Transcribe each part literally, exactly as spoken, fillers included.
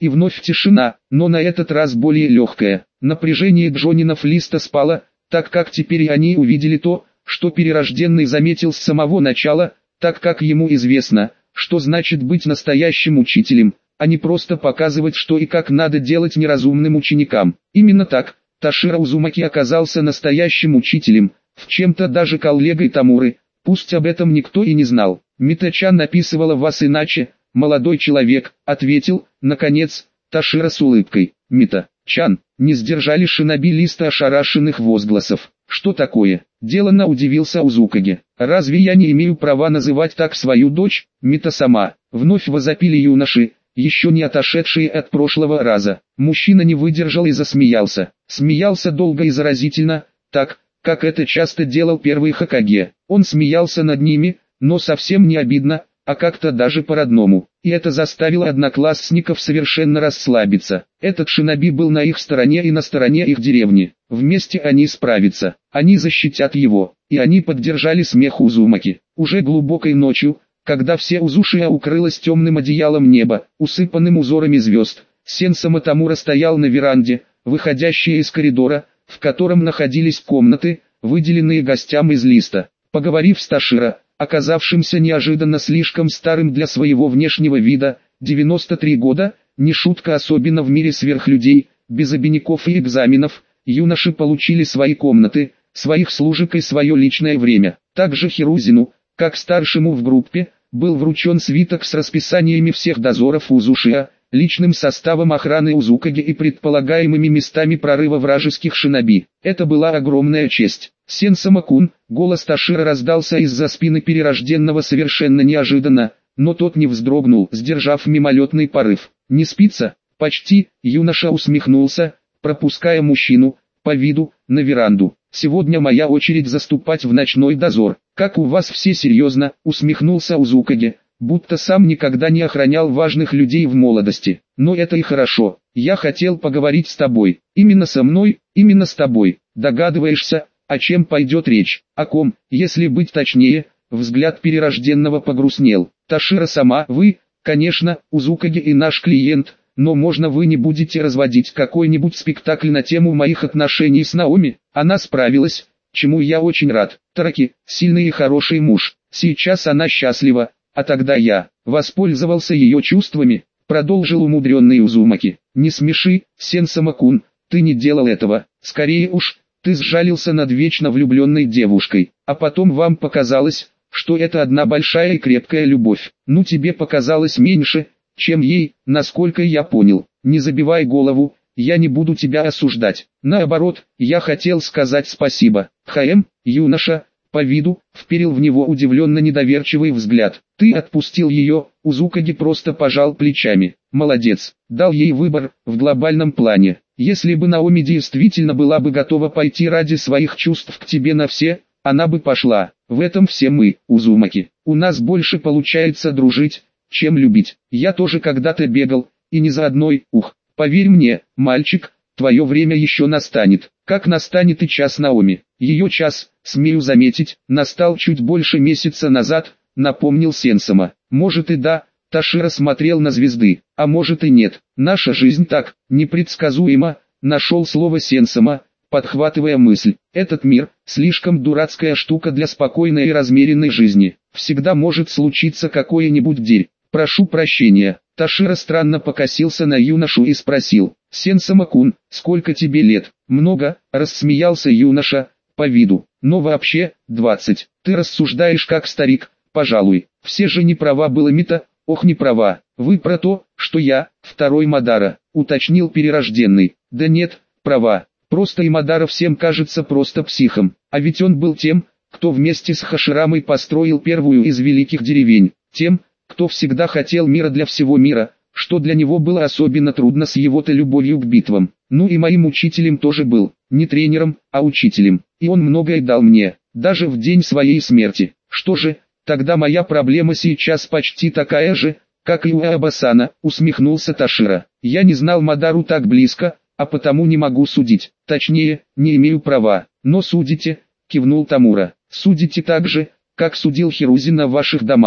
И вновь тишина, но на этот раз более легкая. Напряжение Джонинов листа спало, так как теперь они увидели то, что перерожденный заметил с самого начала, так как ему известно, что значит быть настоящим учителем, а не просто показывать, что и как надо делать неразумным ученикам. Именно так, Тоширо Узумаки оказался настоящим учителем, в чем-то даже коллегой Тамуры, пусть об этом никто и не знал. «Мита-чан описывала вас иначе, молодой человек», — ответил, наконец, Тоширо с улыбкой. «Мита-чан», не сдержали шиноби листа ошарашенных возгласов. «Что такое?» — деланно удивился Узукаги. «Разве я не имею права называть так свою дочь, Мита-сама?» Вновь возопили юноши, еще не отошедшие от прошлого раза. Мужчина не выдержал и засмеялся. Смеялся долго и заразительно, так, как это часто делал первый Хокаге. Он смеялся над ними, но совсем не обидно, а как-то даже по-родному. И это заставило одноклассников совершенно расслабиться. Этот шиноби был на их стороне и на стороне их деревни. Вместе они справятся, они защитят его. И они поддержали смех Узумаки. Уже глубокой ночью, когда все Узушия укрылось темным одеялом неба, усыпанным узорами звезд, Сенсама Тамура стоял на веранде, выходящей из коридора, в котором находились комнаты, выделенные гостям из листа. Поговорив с Тоширо, оказавшимся неожиданно слишком старым для своего внешнего вида, девяносто три года, не шутка особенно в мире сверхлюдей, без обиняков и экзаменов, юноши получили свои комнаты, своих служек и свое личное время. Также Хирузину, как старшему в группе, был вручен свиток с расписаниями всех дозоров Узушия, личным составом охраны Узукаги и предполагаемыми местами прорыва вражеских шиноби. Это была огромная честь. «Сенсама-кун», голос Тоширо раздался из-за спины перерожденного совершенно неожиданно, но тот не вздрогнул, сдержав мимолетный порыв. «Не спится?» «Почти», юноша усмехнулся, пропуская мужчину, по виду, на веранду. «Сегодня моя очередь заступать в ночной дозор». «Как у вас все серьезно», усмехнулся Узукаги, будто сам никогда не охранял важных людей в молодости. «Но это и хорошо. Я хотел поговорить с тобой. Именно со мной, именно с тобой. Догадываешься, о чем пойдет речь?» «О ком, если быть точнее?» Взгляд перерожденного погрустнел. «Тоширо-сама, вы, конечно, Узукаги и наш клиент, но можно вы не будете разводить какой-нибудь спектакль на тему моих отношений с Наоми?» Она справилась, чему я очень рад. Тараки, сильный и хороший муж. Сейчас она счастлива, а тогда я воспользовался ее чувствами, продолжил умудренный Узумаки. «Не смеши, Сенсама-кун, ты не делал этого. Скорее уж, ты сжалился над вечно влюбленной девушкой, а потом вам показалось, что это одна большая и крепкая любовь. Ну тебе показалось меньше, чем ей, насколько я понял. Не забивай голову, я не буду тебя осуждать. Наоборот, я хотел сказать спасибо». Хаэм, юноша, по виду, вперил в него удивленно недоверчивый взгляд. «Ты отпустил ее?» Узукаги просто пожал плечами. «Молодец, дал ей выбор, в глобальном плане. Если бы Наоми действительно была бы готова пойти ради своих чувств к тебе на все, она бы пошла. В этом все мы, Узумаки. У нас больше получается дружить, чем любить. Я тоже когда-то бегал, и не за одной, ух. Поверь мне, мальчик, твое время еще настанет. Как настанет и час Наоми. Ее час, смею заметить, настал чуть больше месяца назад», напомнил Сенсама. «Может и да», Тоширо смотрел на звезды, «а может и нет. Наша жизнь так, непредсказуема», нашел слово Сенсама, подхватывая мысль. «Этот мир, слишком дурацкая штука для спокойной и размеренной жизни. Всегда может случиться какое-нибудь дерь. Прошу прощения». Тоширо странно покосился на юношу и спросил: «Сенсама-кун, сколько тебе лет?» «Много», рассмеялся юноша, по виду. «Но вообще, двадцать. Ты рассуждаешь как старик, пожалуй. Все же не права было Мита». «Ох, не права. Вы про то, что я, второй Мадара», уточнил перерожденный. «Да нет, права. Просто Имадара всем кажется просто психом. А ведь он был тем, кто вместе с Хаширамой построил первую из великих деревень. Тем, кто всегда хотел мира для всего мира, что для него было особенно трудно с его-то любовью к битвам. Ну и моим учителем тоже был. Не тренером, а учителем. И он многое дал мне, даже в день своей смерти. Что же, тогда моя проблема сейчас почти такая же, как и у Абасана», усмехнулся Тоширо. «Я не знал Мадару так близко, а потому не могу судить. Точнее, не имею права. Но судите», кивнул Тамура. «Судите так же, как судил Хирузин в ваших домах.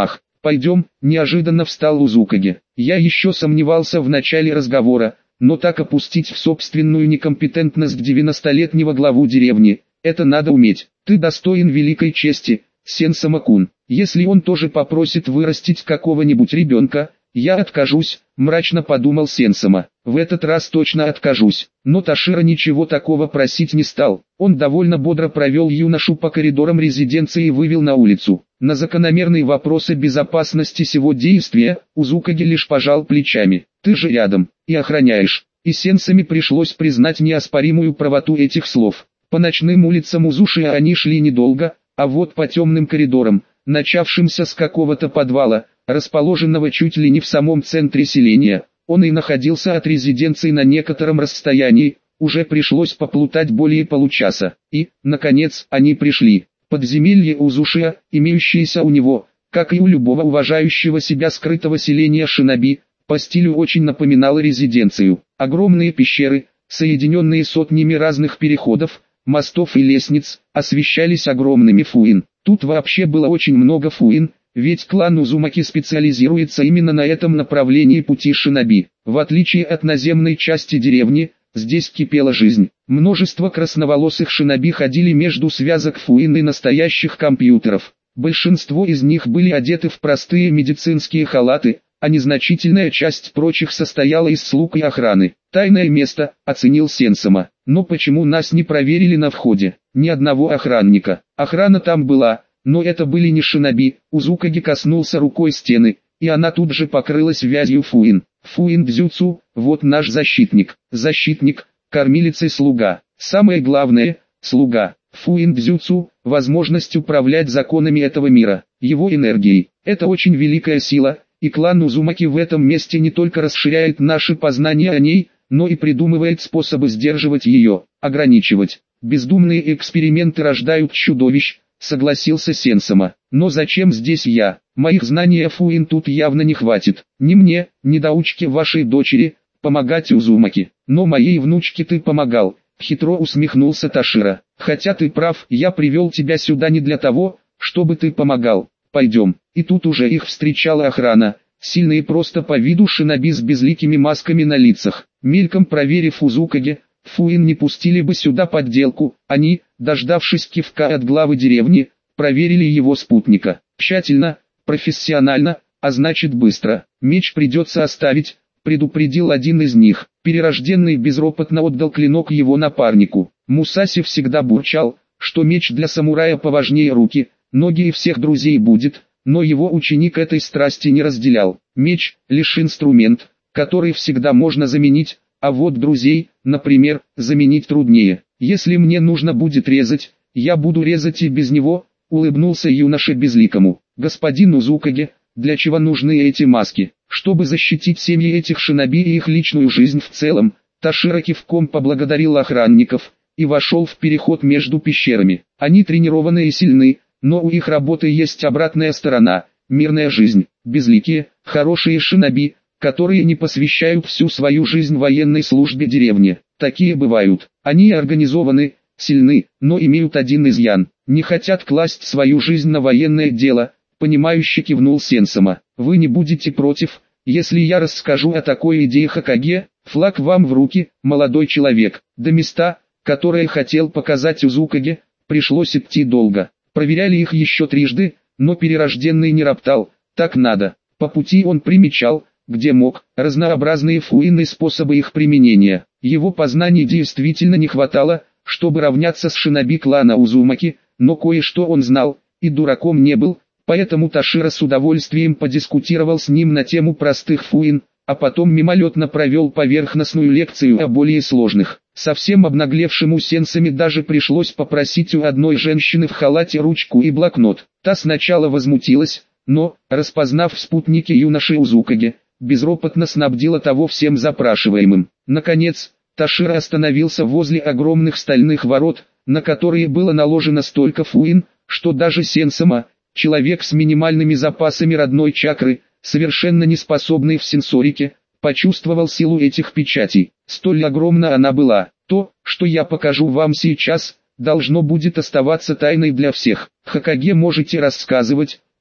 «Пойдем», – неожиданно встал Узукаги. Я еще сомневался в начале разговора, но так опустить в собственную некомпетентность девяностолетнего главу деревни, это надо уметь. Ты достоин великой чести, Сенсама-кун. Если он тоже попросит вырастить какого-нибудь ребенка, я откажусь, мрачно подумал Сенсама. В этот раз точно откажусь. Но Ташира ничего такого просить не стал. Он довольно бодро провел юношу по коридорам резиденции и вывел на улицу. На закономерные вопросы безопасности сего действия, Узукаги лишь пожал плечами. Ты же рядом, и охраняешь. И Сенсами пришлось признать неоспоримую правоту этих слов. По ночным улицам Узушия они шли недолго, а вот по темным коридорам, начавшимся с какого-то подвала, расположенного чуть ли не в самом центре селения, он и находился от резиденции на некотором расстоянии, уже пришлось поплутать более получаса. И, наконец, они пришли. Подземелье Узушия, имеющееся у него, как и у любого уважающего себя скрытого селения шиноби, по стилю очень напоминало резиденцию. Огромные пещеры, соединенные сотнями разных переходов, мостов и лестниц, освещались огромными фуин. Тут вообще было очень много фуин, ведь клан Узумаки специализируется именно на этом направлении пути шиноби. В отличие от наземной части деревни, здесь кипела жизнь. Множество красноволосых шиноби ходили между связок фуин и настоящих компьютеров. Большинство из них были одеты в простые медицинские халаты, а незначительная часть прочих состояла из слуг и охраны. «Тайное место», — оценил Сенсама. «Но почему нас не проверили на входе? Ни одного охранника. Охрана там была, но это были не шиноби». Узукаги коснулся рукой стены, и она тут же покрылась вязью фуин. Фуин дзюцу, вот наш защитник. Защитник, кормилица и слуга. Самое главное, слуга. Фуин дзюцу, возможность управлять законами этого мира, его энергией. Это очень великая сила. И клан Узумаки в этом месте не только расширяет наши познания о ней, но и придумывает способы сдерживать ее, ограничивать. Бездумные эксперименты рождают чудовищ, согласился Сенсама. Но зачем здесь я? Моих знаний о фуин тут явно не хватит. Ни мне, ни доучке вашей дочери, помогать Узумаки. Но моей внучке ты помогал, хитро усмехнулся Ташира. Хотя ты прав, я привел тебя сюда не для того, чтобы ты помогал. Пойдем. И тут уже их встречала охрана, сильные просто по виду шиноби с безликими масками на лицах. Мельком проверив Узукаги, фуин не пустили бы сюда подделку, они, дождавшись кивка от главы деревни, проверили его спутника. Тщательно, профессионально, а значит быстро. Меч придется оставить, предупредил один из них. Перерожденный безропотно отдал клинок его напарнику. Мусаси всегда бурчал, что меч для самурая поважнее руки, ноги и всех друзей будет, но его ученик этой страсти не разделял. Меч – лишь инструмент, который всегда можно заменить, а вот друзей, например, заменить труднее. Если мне нужно будет резать, я буду резать и без него, улыбнулся юноша безликому. Господин Узукаги, для чего нужны эти маски? Чтобы защитить семьи этих шиноби и их личную жизнь в целом. Ташира кивком поблагодарил охранников и вошел в переход между пещерами. Они тренированы и сильны, но у их работы есть обратная сторона, мирная жизнь, безликие, хорошие шиноби, которые не посвящают всю свою жизнь военной службе деревни. Такие бывают. Они организованы, сильны, но имеют один изъян. Не хотят класть свою жизнь на военное дело, понимающе кивнул Сенсама. Вы не будете против, если я расскажу о такой идее Хокаге? Флаг вам в руки, молодой человек. До места, которое хотел показать Узукаги, пришлось идти долго. Проверяли их еще трижды, но перерожденный не роптал, так надо. По пути он примечал, где мог, разнообразные фуин и способы их применения. Его познаний действительно не хватало, чтобы равняться с шиноби клана Узумаки, но кое-что он знал, и дураком не был, поэтому Ташира с удовольствием подискутировал с ним на тему простых фуин, а потом мимолетно провел поверхностную лекцию о более сложных. Совсем обнаглевшему Сенсами даже пришлось попросить у одной женщины в халате ручку и блокнот. Та сначала возмутилась, но, распознав в спутнике юноши Узукаги, безропотно снабдила того всем запрашиваемым. Наконец, Ташира остановился возле огромных стальных ворот, на которые было наложено столько фуин, что даже Сенсама, человек с минимальными запасами родной чакры, совершенно не способный в сенсорике, почувствовал силу этих печатей. Столь огромна она была. То, что я покажу вам сейчас, должно будет оставаться тайной для всех. Хокаге можете рассказывать,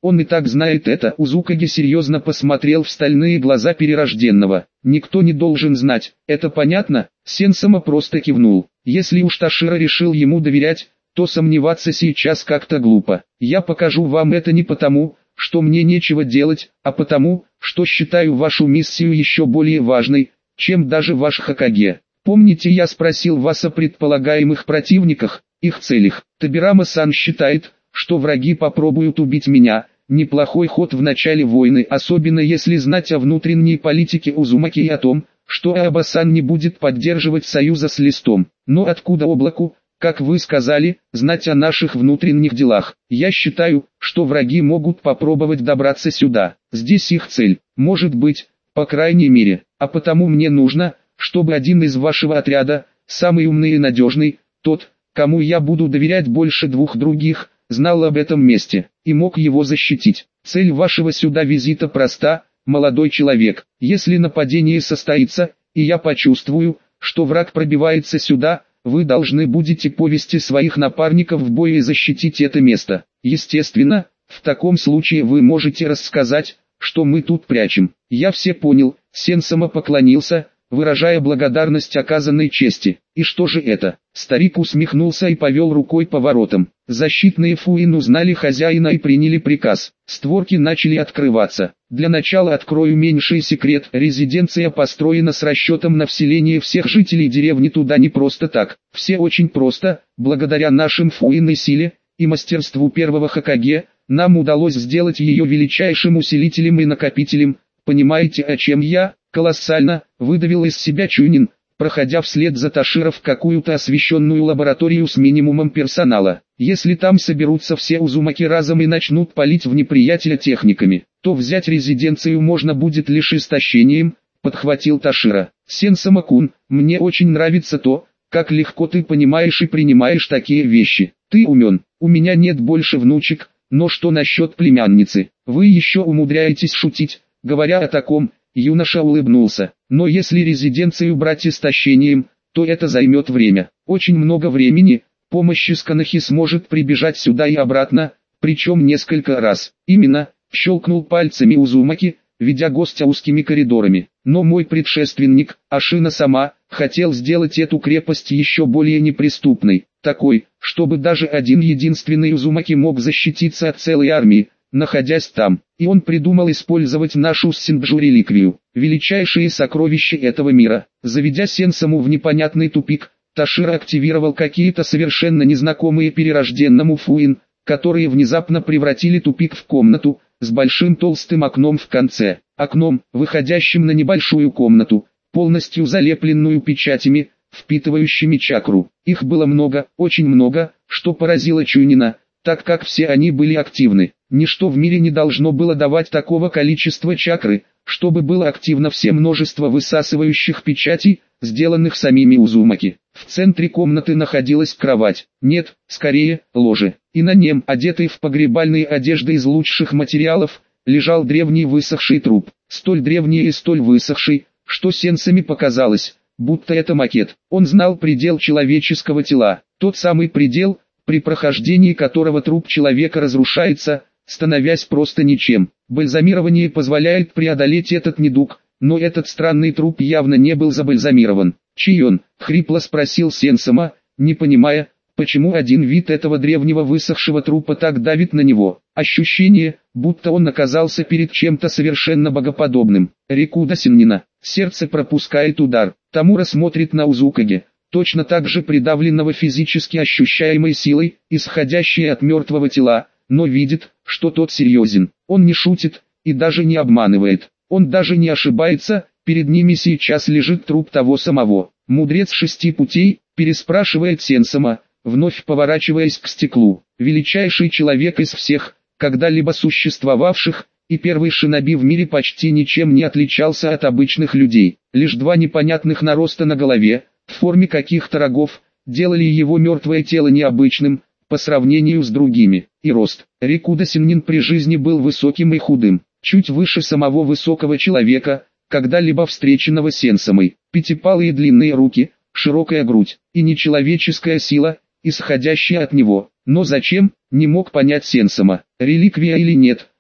Он и так знает это. Узукаги серьезно посмотрел в стальные глаза перерожденного. Никто не должен знать, это понятно? Сенсама просто кивнул. Если уж Ташира решил ему доверять, то сомневаться сейчас как-то глупо. Я покажу вам это не потому, что мне нечего делать, а потому, что считаю вашу миссию еще более важной, чем даже ваш Хокаге. Помните, я спросил вас о предполагаемых противниках, их целях. Табирама-сан считает, что враги попробуют убить меня. Неплохой ход в начале войны, особенно если знать о внутренней политике Узумаки и о том, что Аоба-сан не будет поддерживать союза с Листом. Но откуда Облаку, как вы сказали, знать о наших внутренних делах? Я считаю, что враги могут попробовать добраться сюда. Здесь их цель, может быть, по крайней мере. А потому мне нужно, чтобы один из вашего отряда, самый умный и надежный, тот, кому я буду доверять больше двух других, знал об этом месте и мог его защитить. Цель вашего сюда визита проста, молодой человек. Если нападение состоится, и я почувствую, что враг пробивается сюда, вы должны будете повести своих напарников в бой и защитить это место. Естественно, в таком случае вы можете рассказать, что мы тут прячем. Я все понял. Сенсама поклонился, выражая благодарность оказанной чести. И что же это? Старик усмехнулся и повел рукой по воротам. Защитные Фуин узнали хозяина и приняли приказ. Створки начали открываться. Для начала открою меньший секрет. Резиденция построена с расчетом на вселение всех жителей деревни туда не просто так. Все очень просто. Благодаря нашим Фуин и силе, и мастерству первого Хокаге, нам удалось сделать ее величайшим усилителем и накопителем. Понимаете, о чем я? Колоссально, выдавил из себя Чунин, проходя вслед за Таширо в какую-то освещенную лабораторию с минимумом персонала. Если там соберутся все Узумаки разом и начнут палить в неприятеля техниками, то взять резиденцию можно будет лишь истощением, подхватил Таширо. Сенсама-кун, мне очень нравится то, как легко ты понимаешь и принимаешь такие вещи. Ты умен, у меня нет больше внучек, но что насчет племянницы? Вы еще умудряетесь шутить, говоря о таком. Юноша улыбнулся. Но если резиденцию брать истощением, то это займет время. Очень много времени. Помощь из Канахи сможет прибежать сюда и обратно, причем несколько раз. Именно, щелкнул пальцами Узумаки, ведя гостя узкими коридорами. Но мой предшественник, Ашина сама, хотел сделать эту крепость еще более неприступной. Такой, чтобы даже один единственный Узумаки мог защититься от целой армии, находясь там. И он придумал использовать нашу Синджу-реликвию, величайшее сокровище этого мира. Заведя Сенсаму в непонятный тупик, Таширо активировал какие-то совершенно незнакомые перерожденному Фуин, которые внезапно превратили тупик в комнату, с большим толстым окном в конце. Окном, выходящим на небольшую комнату, полностью залепленную печатями, впитывающими чакру. Их было много, очень много, что поразило Чунина, так как все они были активны. Ничто в мире не должно было давать такого количества чакры, чтобы было активно все множество высасывающих печатей, сделанных самими Узумаки. В центре комнаты находилась кровать, нет, скорее, ложе, и на нем, одетый в погребальные одежды из лучших материалов, лежал древний высохший труп, столь древний и столь высохший, что Сенсами показалось, будто это макет. Он знал предел человеческого тела, тот самый предел, при прохождении которого труп человека разрушается, становясь просто ничем. Бальзамирование позволяет преодолеть этот недуг, но этот странный труп явно не был забальзамирован. «Чей он?» — хрипло спросил Сенсама, не понимая, почему один вид этого древнего высохшего трупа так давит на него. Ощущение, будто он оказался перед чем-то совершенно богоподобным. Рикуда Синнина. Сердце пропускает удар. Тамура смотрит на Узукаги, точно так же придавленного физически ощущаемой силой, исходящей от мертвого тела, но видит, что тот серьезен. Он не шутит, и даже не обманывает. Он даже не ошибается, перед ними сейчас лежит труп того самого. Мудрец шести путей, переспрашивает Сенсама, вновь поворачиваясь к стеклу. Величайший человек из всех, когда-либо существовавших, и первый шиноби в мире почти ничем не отличался от обычных людей. Лишь два непонятных нароста на голове, в форме каких-то рогов, делали его мертвое тело необычным, по сравнению с другими. И рост. Рикуда Синнин при жизни был высоким и худым, чуть выше самого высокого человека, когда-либо встреченного Сенсамой. Пятипалые длинные руки, широкая грудь, и нечеловеческая сила, исходящая от него. Но зачем, не мог понять Сенсама. Реликвия или нет,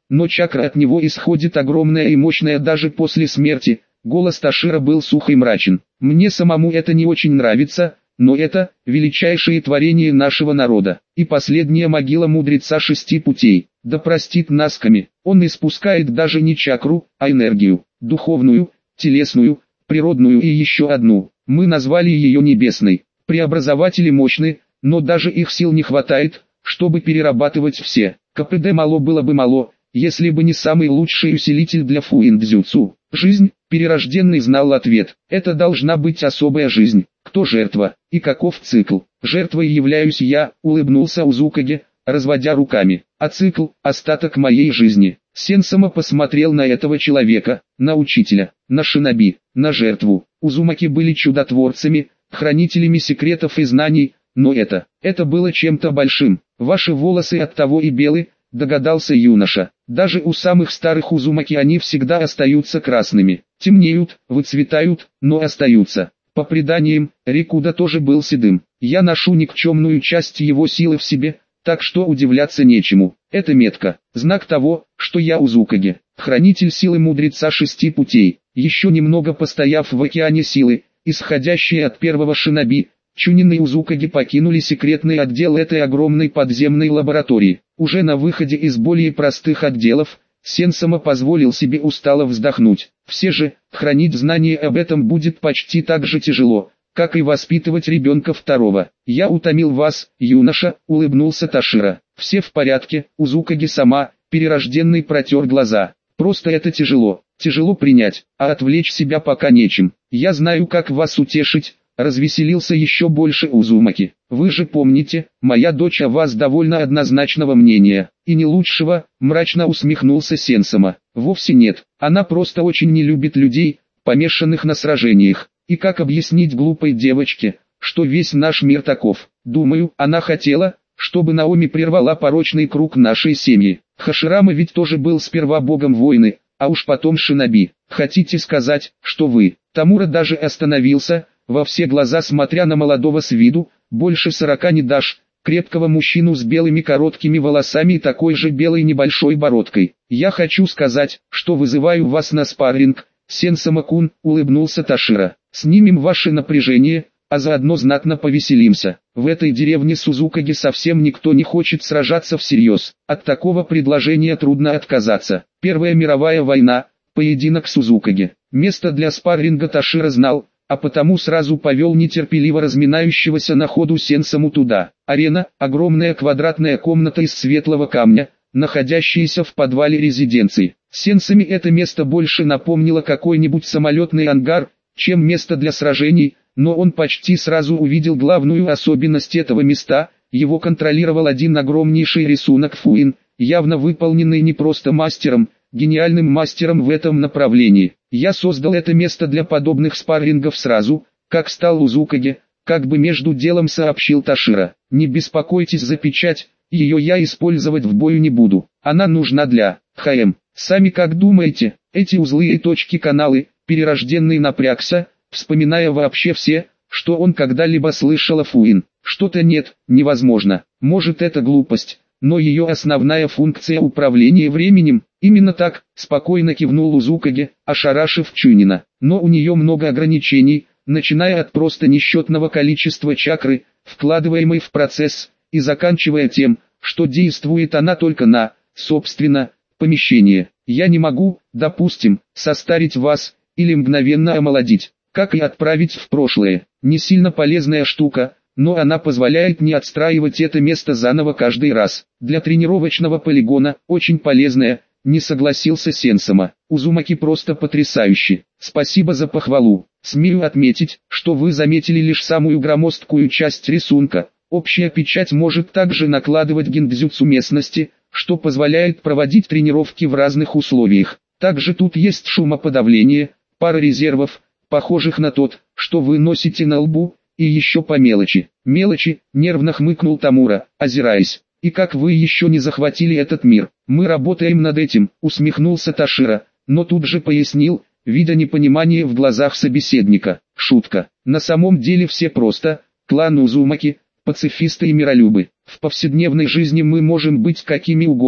но чакра от него исходит огромная и мощная даже после смерти. Голос Ташира был сух и мрачен. Мне самому это не очень нравится, но это величайшее творение нашего народа и последняя могила мудреца шести путей. Да простит нас Ками, он испускает даже не чакру, а энергию, духовную, телесную, природную и еще одну. Мы назвали ее небесной. Преобразователи мощны, но даже их сил не хватает, чтобы перерабатывать все. КПД мало было бы мало, если бы не самый лучший усилитель для фуиндзюцу. Жизнь, перерожденный знал ответ. Это должна быть особая жизнь. Кто жертва и каков цикл? Жертвой являюсь я, улыбнулся Узукаге, разводя руками. А цикл – остаток моей жизни. Сенсама посмотрел на этого человека, на учителя, на шиноби, на жертву. Узумаки были чудотворцами, хранителями секретов и знаний, но это, это было чем-то большим. Ваши волосы оттого и белы, догадался юноша. Даже у самых старых Узумаки они всегда остаются красными. Темнеют, выцветают, но остаются. По преданиям, Рикуда тоже был седым. Я ношу никчемную часть его силы в себе, так что удивляться нечему. Это метка, знак того, что я Узукаге, хранитель силы мудреца шести путей. Еще немного постояв в океане силы, исходящие от первого шиноби, Чунин и Узукаги покинули секретный отдел этой огромной подземной лаборатории. Уже на выходе из более простых отделов, Сенсама позволил себе устало вздохнуть. Все же, хранить знания об этом будет почти так же тяжело, как и воспитывать ребенка второго. Я утомил вас, юноша, улыбнулся Ташира. Все в порядке, Узукаги сама, перерожденный протер глаза. Просто это тяжело, тяжело принять, а отвлечь себя пока нечем. Я знаю, как вас утешить. Развеселился еще больше Узумаки. Вы же помните, моя дочь о вас довольно однозначного мнения, и не лучшего, мрачно усмехнулся Сенсама. Вовсе нет, она просто очень не любит людей, помешанных на сражениях. И как объяснить глупой девочке, что весь наш мир таков? Думаю, она хотела, чтобы Наоми прервала порочный круг нашей семьи. Хаширама ведь тоже был сперва богом войны, а уж потом шиноби. Хотите сказать, что вы? Тамура даже остановился, во все глаза смотря на молодого с виду, больше сорока не дашь, крепкого мужчину с белыми короткими волосами и такой же белой небольшой бородкой. Я хочу сказать, что вызываю вас на спарринг, Сенсама-кун, улыбнулся Ташира. Снимем ваше напряжение, а заодно знатно повеселимся. В этой деревне Сузукаги совсем никто не хочет сражаться всерьез. От такого предложения трудно отказаться. Первая мировая война, поединок Сузукаги. Место для спарринга Ташира знал, а потому сразу повел нетерпеливо разминающегося на ходу Сенсаму туда. Арена, огромная квадратная комната из светлого камня, находящаяся в подвале резиденции. Сенсами это место больше напомнило какой-нибудь самолетный ангар, чем место для сражений, но он почти сразу увидел главную особенность этого места. Его контролировал один огромнейший рисунок фуин, явно выполненный не просто мастером, гениальным мастером в этом направлении. Я создал это место для подобных спаррингов сразу, как стал Узукаге, как бы между делом сообщил Ташира. Не беспокойтесь за печать, ее я использовать в бою не буду. Она нужна для ХМ. Сами как думаете, эти узлы и точки каналы? Перерожденный напрягся, вспоминая вообще все, что он когда-либо слышал о фуин. Что-то нет, невозможно. Может это глупость, но ее основная функция управления временем. Именно так, спокойно кивнул Узукаге, ошарашив Чунина. Но у нее много ограничений, начиная от просто несчетного количества чакры, вкладываемой в процесс, и заканчивая тем, что действует она только на, собственно, помещение. Я не могу, допустим, состарить вас, или мгновенно омолодить, как и отправить в прошлое. Не сильно полезная штука, но она позволяет не отстраивать это место заново каждый раз. Для тренировочного полигона очень полезная. Не согласился Сенсама. Узумаки просто потрясающий. Спасибо за похвалу. Смею отметить, что вы заметили лишь самую громоздкую часть рисунка. Общая печать может также накладывать гиндзюцу местности, что позволяет проводить тренировки в разных условиях. Также тут есть шумоподавление, пара резервов, похожих на тот, что вы носите на лбу, и еще по мелочи. Мелочи, нервно хмыкнул Тамура, озираясь. И как вы еще не захватили этот мир? Мы работаем над этим, усмехнулся Ташира, но тут же пояснил, видя непонимание в глазах собеседника. Шутка. На самом деле все просто, клан Узумаки, пацифисты и миролюбы. В повседневной жизни мы можем быть какими угодно,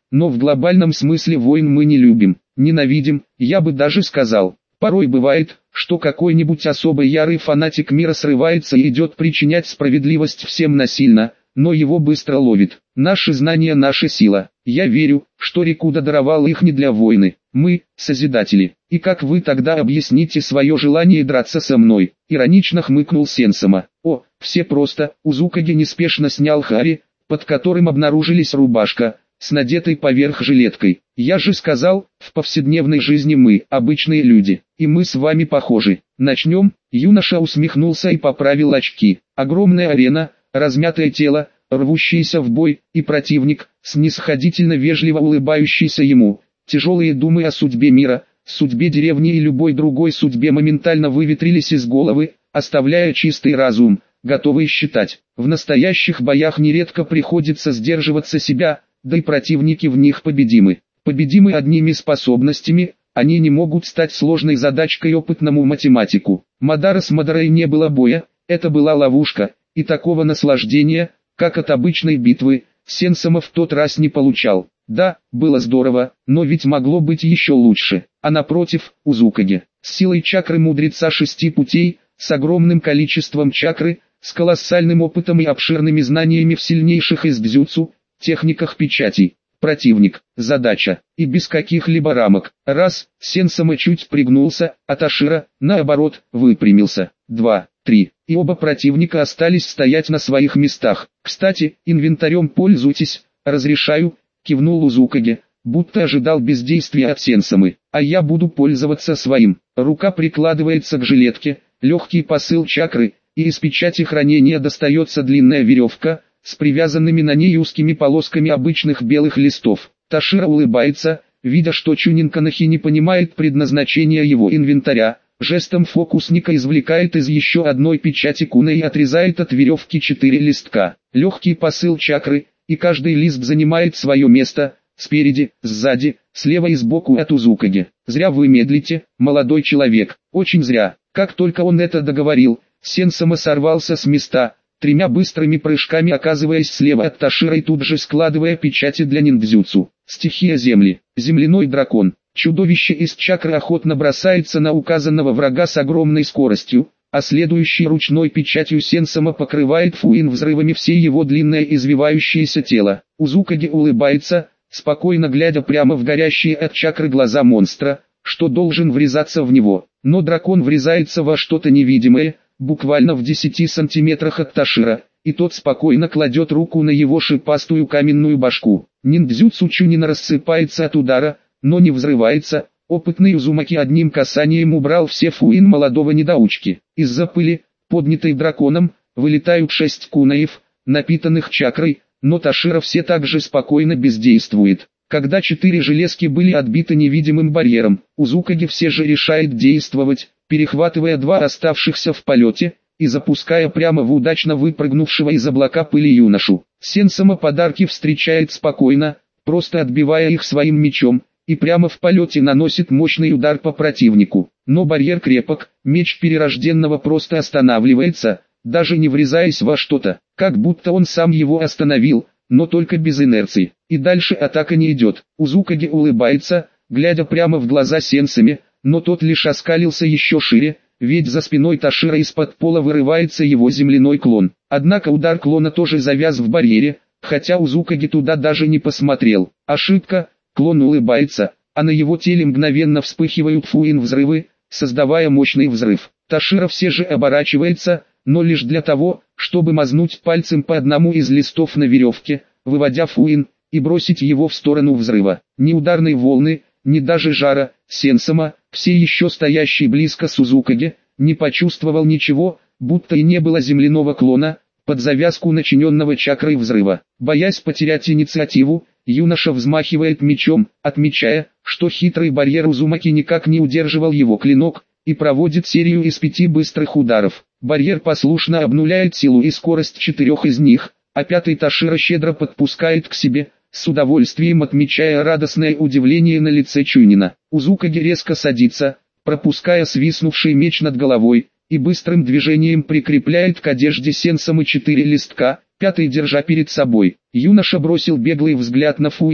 но в глобальном смысле войн мы не любим, ненавидим, я бы даже сказал. Порой бывает, что какой-нибудь особо ярый фанатик мира срывается и идет причинять справедливость всем насильно, но его быстро ловит. Наши знания – наша сила. Я верю, что Рикуда даровал их не для войны. Мы – созидатели. И как вы тогда объясните свое желание драться со мной? Иронично хмыкнул Сенсома. О, все просто. Узукаги неспешно снял хари, под которым обнаружились рубашка, с надетой поверх жилеткой. Я же сказал, в повседневной жизни мы – обычные люди, и мы с вами похожи. Начнем? Юноша усмехнулся и поправил очки. Огромная арена, размятое тело, рвущийся в бой, и противник, снисходительно вежливо улыбающийся ему. Тяжелые думы о судьбе мира, судьбе деревни и любой другой судьбе моментально выветрились из головы, оставляя чистый разум, готовый считать. В настоящих боях нередко приходится сдерживаться себя, да и противники в них победимы. Победимы одними способностями, они не могут стать сложной задачкой опытному математику. Мадара с Мадарой не было боя, это была ловушка, и такого наслаждения, как от обычной битвы, Сенсома в тот раз не получал. Да, было здорово, но ведь могло быть еще лучше. А напротив, Узукаги, с силой чакры мудреца шести путей, с огромным количеством чакры, с колоссальным опытом и обширными знаниями в сильнейших из дзюцу, техниках печатей. Противник, задача, и без каких-либо рамок. Раз, Сенсома чуть пригнулся, а Ташира, наоборот, выпрямился. Два, три, и оба противника остались стоять на своих местах. Кстати, инвентарем пользуйтесь, разрешаю, кивнул Узукаги, будто ожидал бездействия от Сенсомы. А я буду пользоваться своим. Рука прикладывается к жилетке, легкий посыл чакры, и из печати хранения достается длинная веревка, с привязанными на ней узкими полосками обычных белых листов. Ташира улыбается, видя, что Чунин Канахи не понимает предназначения его инвентаря, жестом фокусника извлекает из еще одной печати куна и отрезает от веревки четыре листка. Легкий посыл чакры, и каждый лист занимает свое место, спереди, сзади, слева и сбоку от Узукаги. Зря вы медлите, молодой человек, очень зря. Как только он это договорил, Сенсома сорвался с места, тремя быстрыми прыжками оказываясь слева от Ташира и тут же складывая печати для ниндзюцу. Стихия земли, земляной дракон, чудовище из чакры охотно бросается на указанного врага с огромной скоростью, а следующей ручной печатью Сенсома покрывает Фуин взрывами все его длинное извивающееся тело. Узукаги улыбается, спокойно глядя прямо в горящие от чакры глаза монстра, что должен врезаться в него, но дракон врезается во что-то невидимое, буквально в десяти сантиметрах от Ташира, и тот спокойно кладет руку на его шипастую каменную башку. Ниндзюцу Чунина рассыпается от удара, но не взрывается. Опытный Узумаки одним касанием убрал все фуин молодого недоучки. Из-за пыли, поднятой драконом, вылетают шесть кунаев, напитанных чакрой, но Ташира все так же спокойно бездействует. Когда четыре железки были отбиты невидимым барьером, Узукаги все же решает действовать, перехватывая два оставшихся в полете, и запуская прямо в удачно выпрыгнувшего из облака пыли юношу. Сенсома подарки встречает спокойно, просто отбивая их своим мечом, и прямо в полете наносит мощный удар по противнику. Но барьер крепок, меч перерожденного просто останавливается, даже не врезаясь во что-то, как будто он сам его остановил, но только без инерции. И дальше атака не идет. Узукаги улыбается, глядя прямо в глаза Сенсоме, но тот лишь оскалился еще шире, ведь за спиной Ташира из-под пола вырывается его земляной клон. Однако удар клона тоже завяз в барьере, хотя Узукаги туда даже не посмотрел. Ошибка, клон улыбается, а на его теле мгновенно вспыхивают фуин взрывы, создавая мощный взрыв. Ташира все же оборачивается, но лишь для того, чтобы мазнуть пальцем по одному из листов на веревке, выводя фуин, и бросить его в сторону взрыва. Ни ударной волны, ни даже жара, Сенсома, все еще стоящий близко с Узукаги, не почувствовал ничего, будто и не было земляного клона, под завязку начиненного чакрой взрыва. Боясь потерять инициативу, юноша взмахивает мечом, отмечая, что хитрый барьер Узумаки никак не удерживал его клинок, и проводит серию из пяти быстрых ударов. Барьер послушно обнуляет силу и скорость четырех из них, а пятый Ташира щедро подпускает к себе, с удовольствием отмечая радостное удивление на лице Чунина. Узукаги резко садится, пропуская свистнувший меч над головой, и быстрым движением прикрепляет к одежде Сенсомы четыре листка, пятый держа перед собой. Юноша бросил беглый взгляд на фуин,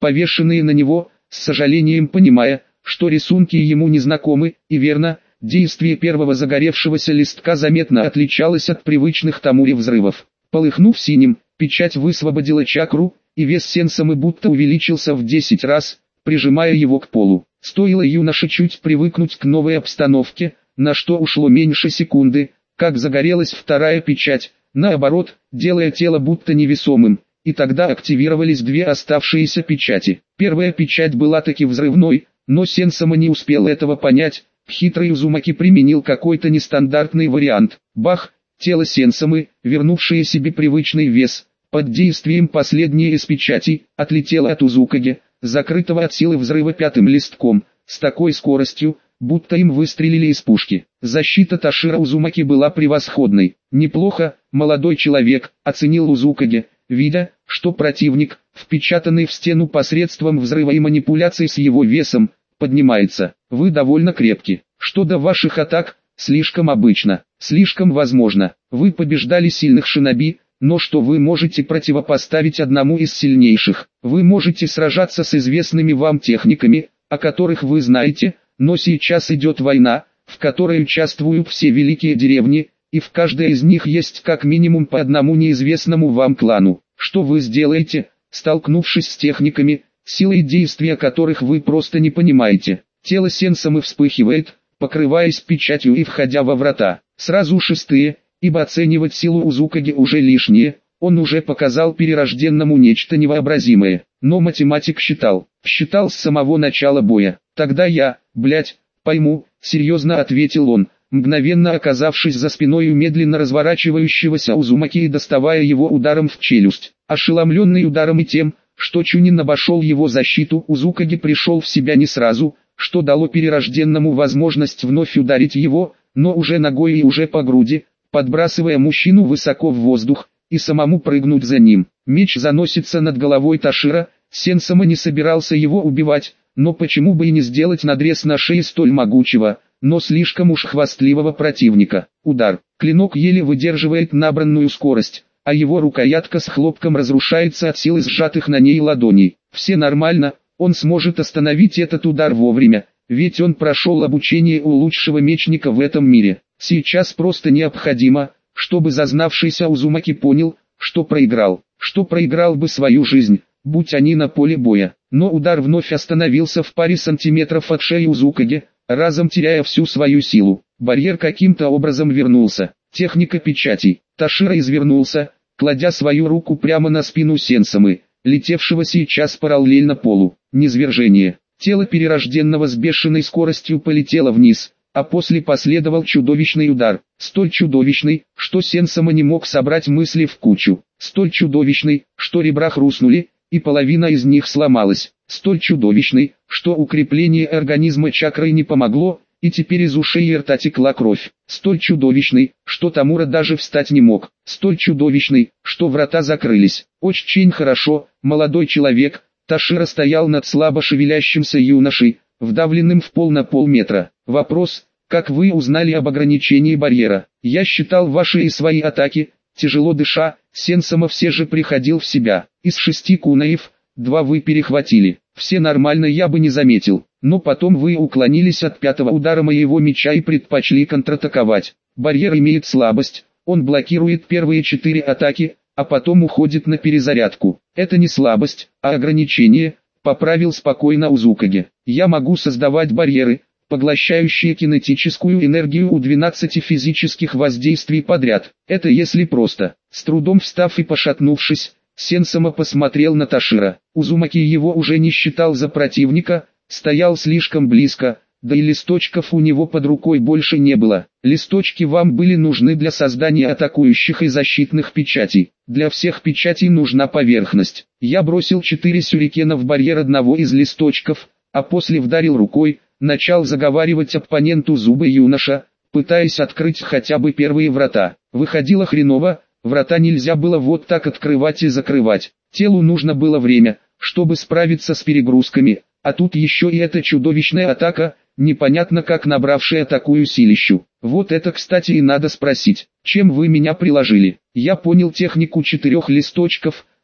повешенные на него, с сожалением понимая, что рисунки ему незнакомы, и верно, действие первого загоревшегося листка заметно отличалось от привычных Тамуре взрывов. Полыхнув синим, печать высвободила чакру, и вес сенсамы будто увеличился в десять раз, прижимая его к полу. Стоило юноше чуть привыкнуть к новой обстановке, на что ушло меньше секунды, как загорелась вторая печать, наоборот, делая тело будто невесомым, и тогда активировались две оставшиеся печати. Первая печать была таки взрывной, но сенсама не успел этого понять. Хитрый Узумаки применил какой-то нестандартный вариант. Бах! Тело сенсамы, вернувшее себе привычный вес, под действием последней из печатей, отлетело от Узукаги, закрытого от силы взрыва пятым листком, с такой скоростью, будто им выстрелили из пушки. Защита Ташира Узумаки была превосходной. Неплохо, молодой человек, оценил Узукаги, видя, что противник, впечатанный в стену посредством взрыва и манипуляций с его весом, поднимается. Вы довольно крепки. Что до ваших атак, слишком обычно, слишком возможно. Вы побеждали сильных шиноби, но что вы можете противопоставить одному из сильнейших? Вы можете сражаться с известными вам техниками, о которых вы знаете, но сейчас идет война, в которой участвуют все великие деревни, и в каждой из них есть как минимум по одному неизвестному вам клану. Что вы сделаете, столкнувшись с техниками, силой действия которых вы просто не понимаете? Тело сенсамы вспыхивает, покрываясь печатью и входя во врата. Сразу шестые, ибо оценивать силу Узукаги уже лишнее, он уже показал перерожденному нечто невообразимое. Но математик считал, считал с самого начала боя. Тогда я, блять, пойму, серьезно ответил он, мгновенно оказавшись за спиной у медленно разворачивающегося Узумаки и доставая его ударом в челюсть. Ошеломленный ударом и тем, что Чунин обошел его защиту, Узукаги пришел в себя не сразу, что дало перерожденному возможность вновь ударить его, но уже ногой и уже по груди, подбрасывая мужчину высоко в воздух, и самому прыгнуть за ним. Меч заносится над головой Ташира, сенсама не собирался его убивать, но почему бы и не сделать надрез на шее столь могучего, но слишком уж хвастливого противника. Удар. Клинок еле выдерживает набранную скорость, а его рукоятка с хлопком разрушается от силы сжатых на ней ладоней. Все нормально, он сможет остановить этот удар вовремя, ведь он прошел обучение у лучшего мечника в этом мире. Сейчас просто необходимо, чтобы зазнавшийся Узумаки понял, что проиграл, что проиграл бы свою жизнь, будь они на поле боя. Но удар вновь остановился в паре сантиметров от шеи Узукаги, разом теряя всю свою силу. Барьер каким-то образом вернулся. Техника печатей. Ташира извернулся, кладя свою руку прямо на спину сенсамы, летевшего сейчас параллельно полу. Низвержение. Тело перерожденного с бешеной скоростью полетело вниз, а после последовал чудовищный удар. Столь чудовищный, что сенсама не мог собрать мысли в кучу. Столь чудовищный, что ребра хрустнули, и половина из них сломалась. Столь чудовищный, что укрепление организма чакрой не помогло, и теперь из ушей и рта текла кровь. Столь чудовищный, что Тамура даже встать не мог. Столь чудовищный, что врата закрылись. Очень хорошо, молодой человек. Ташира стоял над слабо шевелящимся юношей, вдавленным в пол на полметра. Вопрос, как вы узнали об ограничении барьера? Я считал ваши и свои атаки. Тяжело дыша, сенсама все же приходил в себя. Из шести кунаев, два вы перехватили. Все нормально, я бы не заметил. Но потом вы уклонились от пятого удара моего меча и предпочли контратаковать. Барьер имеет слабость, он блокирует первые четыре атаки, а потом уходит на перезарядку. Это не слабость, а ограничение, поправил спокойно Узукаги. Я могу создавать барьеры, поглощающие кинетическую энергию у двенадцати физических воздействий подряд. Это если просто. С трудом встав и пошатнувшись, сенсама посмотрел на Ташира. Узумаки его уже не считал за противника, стоял слишком близко, да и листочков у него под рукой больше не было. Листочки вам были нужны для создания атакующих и защитных печатей. Для всех печатей нужна поверхность. Я бросил четыре сюрикена в барьер одного из листочков, а после вдарил рукой, начал заговаривать оппоненту зубы юноша, пытаясь открыть хотя бы первые врата. Выходило хреново, врата нельзя было вот так открывать и закрывать. Телу нужно было время, чтобы справиться с перегрузками, а тут еще и эта чудовищная атака, непонятно как набравшая такую силищу. Вот это, кстати, и надо спросить, чем вы меня приложили. Я понял технику четырех листочков,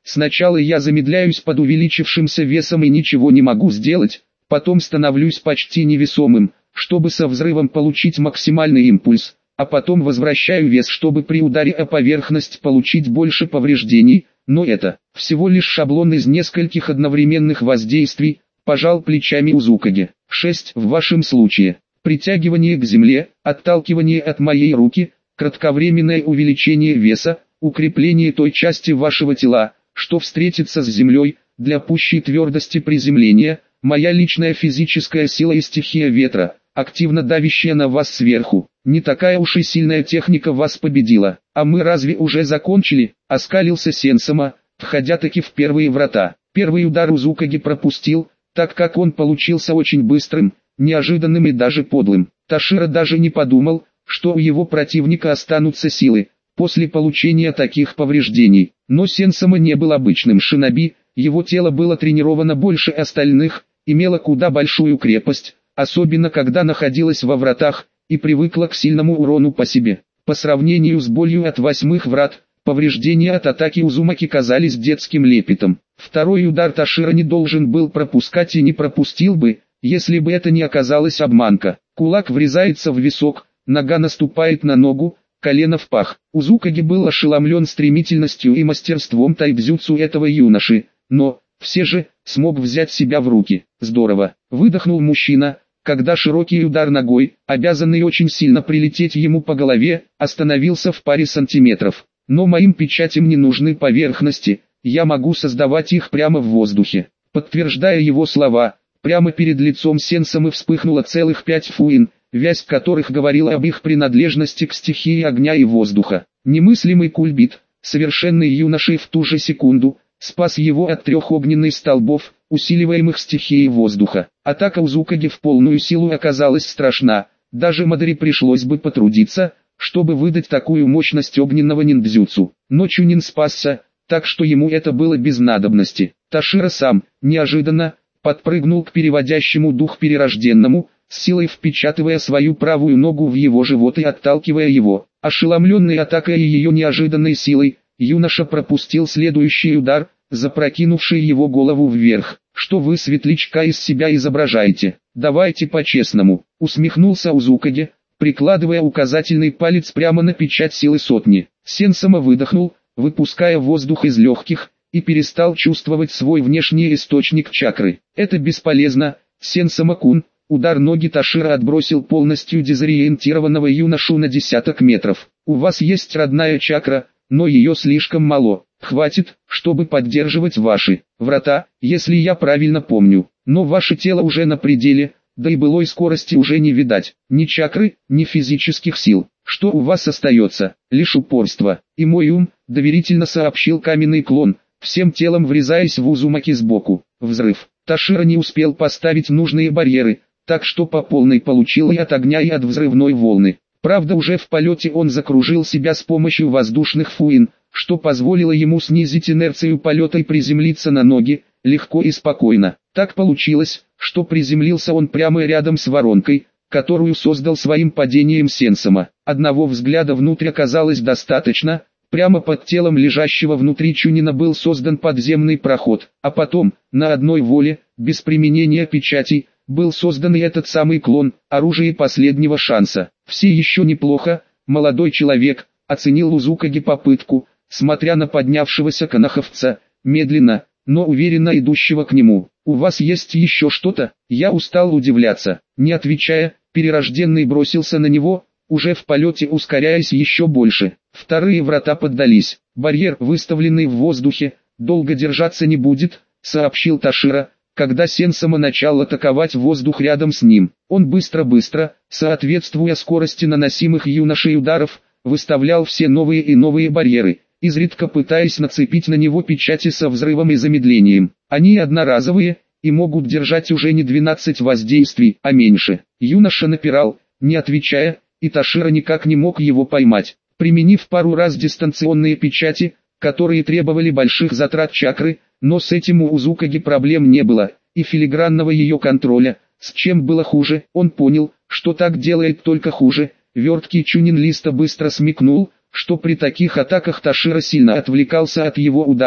Сначала я замедляюсь под увеличившимся весом и ничего не могу сделать, потом становлюсь почти невесомым, чтобы со взрывом получить максимальный импульс, а потом возвращаю вес, чтобы при ударе о поверхность получить больше повреждений, но это всего лишь шаблон из нескольких одновременных воздействий, пожал плечами Узукаги. шесть. В вашем случае, притягивание к земле, отталкивание от моей руки, кратковременное увеличение веса, укрепление той части вашего тела, что встретится с землей, для пущей твердости приземления, моя личная физическая сила и стихия ветра, активно давящая на вас сверху. Не такая уж и сильная техника вас победила. А мы разве уже закончили? Оскалился Сенсама, входя таки в первые врата. Первый удар Узукаги пропустил, так как он получился очень быстрым, неожиданным и даже подлым. Ташира даже не подумал, что у его противника останутся силы после получения таких повреждений. Но Сенсама не был обычным шиноби, его тело было тренировано больше остальных, имело куда большую крепость, особенно когда находилось во вратах, и привыкла к сильному урону по себе. По сравнению с болью от восьмых врат, повреждения от атаки Узумаки казались детским лепетом. Второй удар Ташира не должен был пропускать и не пропустил бы, если бы это не оказалась обманка. Кулак врезается в висок, нога наступает на ногу, колено в пах. Узукаги был ошеломлен стремительностью и мастерством тайбзюцу этого юноши, но, все же, смог взять себя в руки. Здорово, выдохнул мужчина, когда широкий удар ногой, обязанный очень сильно прилететь ему по голове, остановился в паре сантиметров. Но моим печатям не нужны поверхности, я могу создавать их прямо в воздухе. Подтверждая его слова, прямо перед лицом Сенсамы вспыхнуло целых пять фуин, вязь которых говорила об их принадлежности к стихии огня и воздуха. Немыслимый кульбит, совершенный юношей в ту же секунду, спас его от трех огненных столбов, усиливаемых стихией воздуха. Атака Узукаги в полную силу оказалась страшна, даже Мадори пришлось бы потрудиться, чтобы выдать такую мощность огненного ниндзюцу. Но Чунин спасся, так что ему это было без надобности. Ташира сам, неожиданно, подпрыгнул к переводящему дух перерожденному, с силой впечатывая свою правую ногу в его живот и отталкивая его. Ошеломленный атакой и ее неожиданной силой, юноша пропустил следующий удар, запрокинувший его голову вверх. «Что вы, светлячка, из себя изображаете? Давайте по-честному», — усмехнулся Узукаги, прикладывая указательный палец прямо на печать силы сотни. Сенсама выдохнул, выпуская воздух из легких, и перестал чувствовать свой внешний источник чакры. «Это бесполезно, Сенсама-кун». Удар ноги Ташира отбросил полностью дезориентированного юношу на десяток метров. «У вас есть родная чакра, но ее слишком мало. Хватит, чтобы поддерживать ваши врата, если я правильно помню. Но ваше тело уже на пределе, да и былой скорости уже не видать. Ни чакры, ни физических сил. Что у вас остается? Лишь упорство. И мой ум», — доверительно сообщил каменный клон, всем телом врезаясь в Узумаки сбоку. Взрыв. Ташира не успел поставить нужные барьеры, так что по полной получил и от огня, и от взрывной волны. Правда, уже в полете он закружил себя с помощью воздушных фуин, что позволило ему снизить инерцию полета и приземлиться на ноги, легко и спокойно. Так получилось, что приземлился он прямо рядом с воронкой, которую создал своим падением Сенсама. Одного взгляда внутрь оказалось достаточно, прямо под телом лежащего внутри Чунина был создан подземный проход, а потом, на одной воле, без применения печатей, был создан и этот самый клон, оружие последнего шанса. «Все еще неплохо, молодой человек», — оценил Узукаги попытку, смотря на поднявшегося канаховца, медленно, но уверенно идущего к нему. «У вас есть еще что-то?» Я устал удивляться. Не отвечая, перерожденный бросился на него, уже в полете ускоряясь еще больше. Вторые врата поддались. «Барьер, выставленный в воздухе, долго держаться не будет», — сообщил Ташира, когда Сенсама начал атаковать воздух рядом с ним. Он быстро-быстро, соответствуя скорости наносимых юношей ударов, выставлял все новые и новые барьеры, изредка пытаясь нацепить на него печати со взрывом и замедлением. Они одноразовые, и могут держать уже не двенадцать воздействий, а меньше. Юноша напирал, не отвечая, и Ташира никак не мог его поймать. Применив пару раз дистанционные печати, которые требовали больших затрат чакры, но с этим у Узукаги проблем не было, и филигранного ее контроля, с чем было хуже, он понял, что так делает только хуже. Верткий Чунин Листа быстро смекнул, что при таких атаках Ташира сильно отвлекался от его ударов,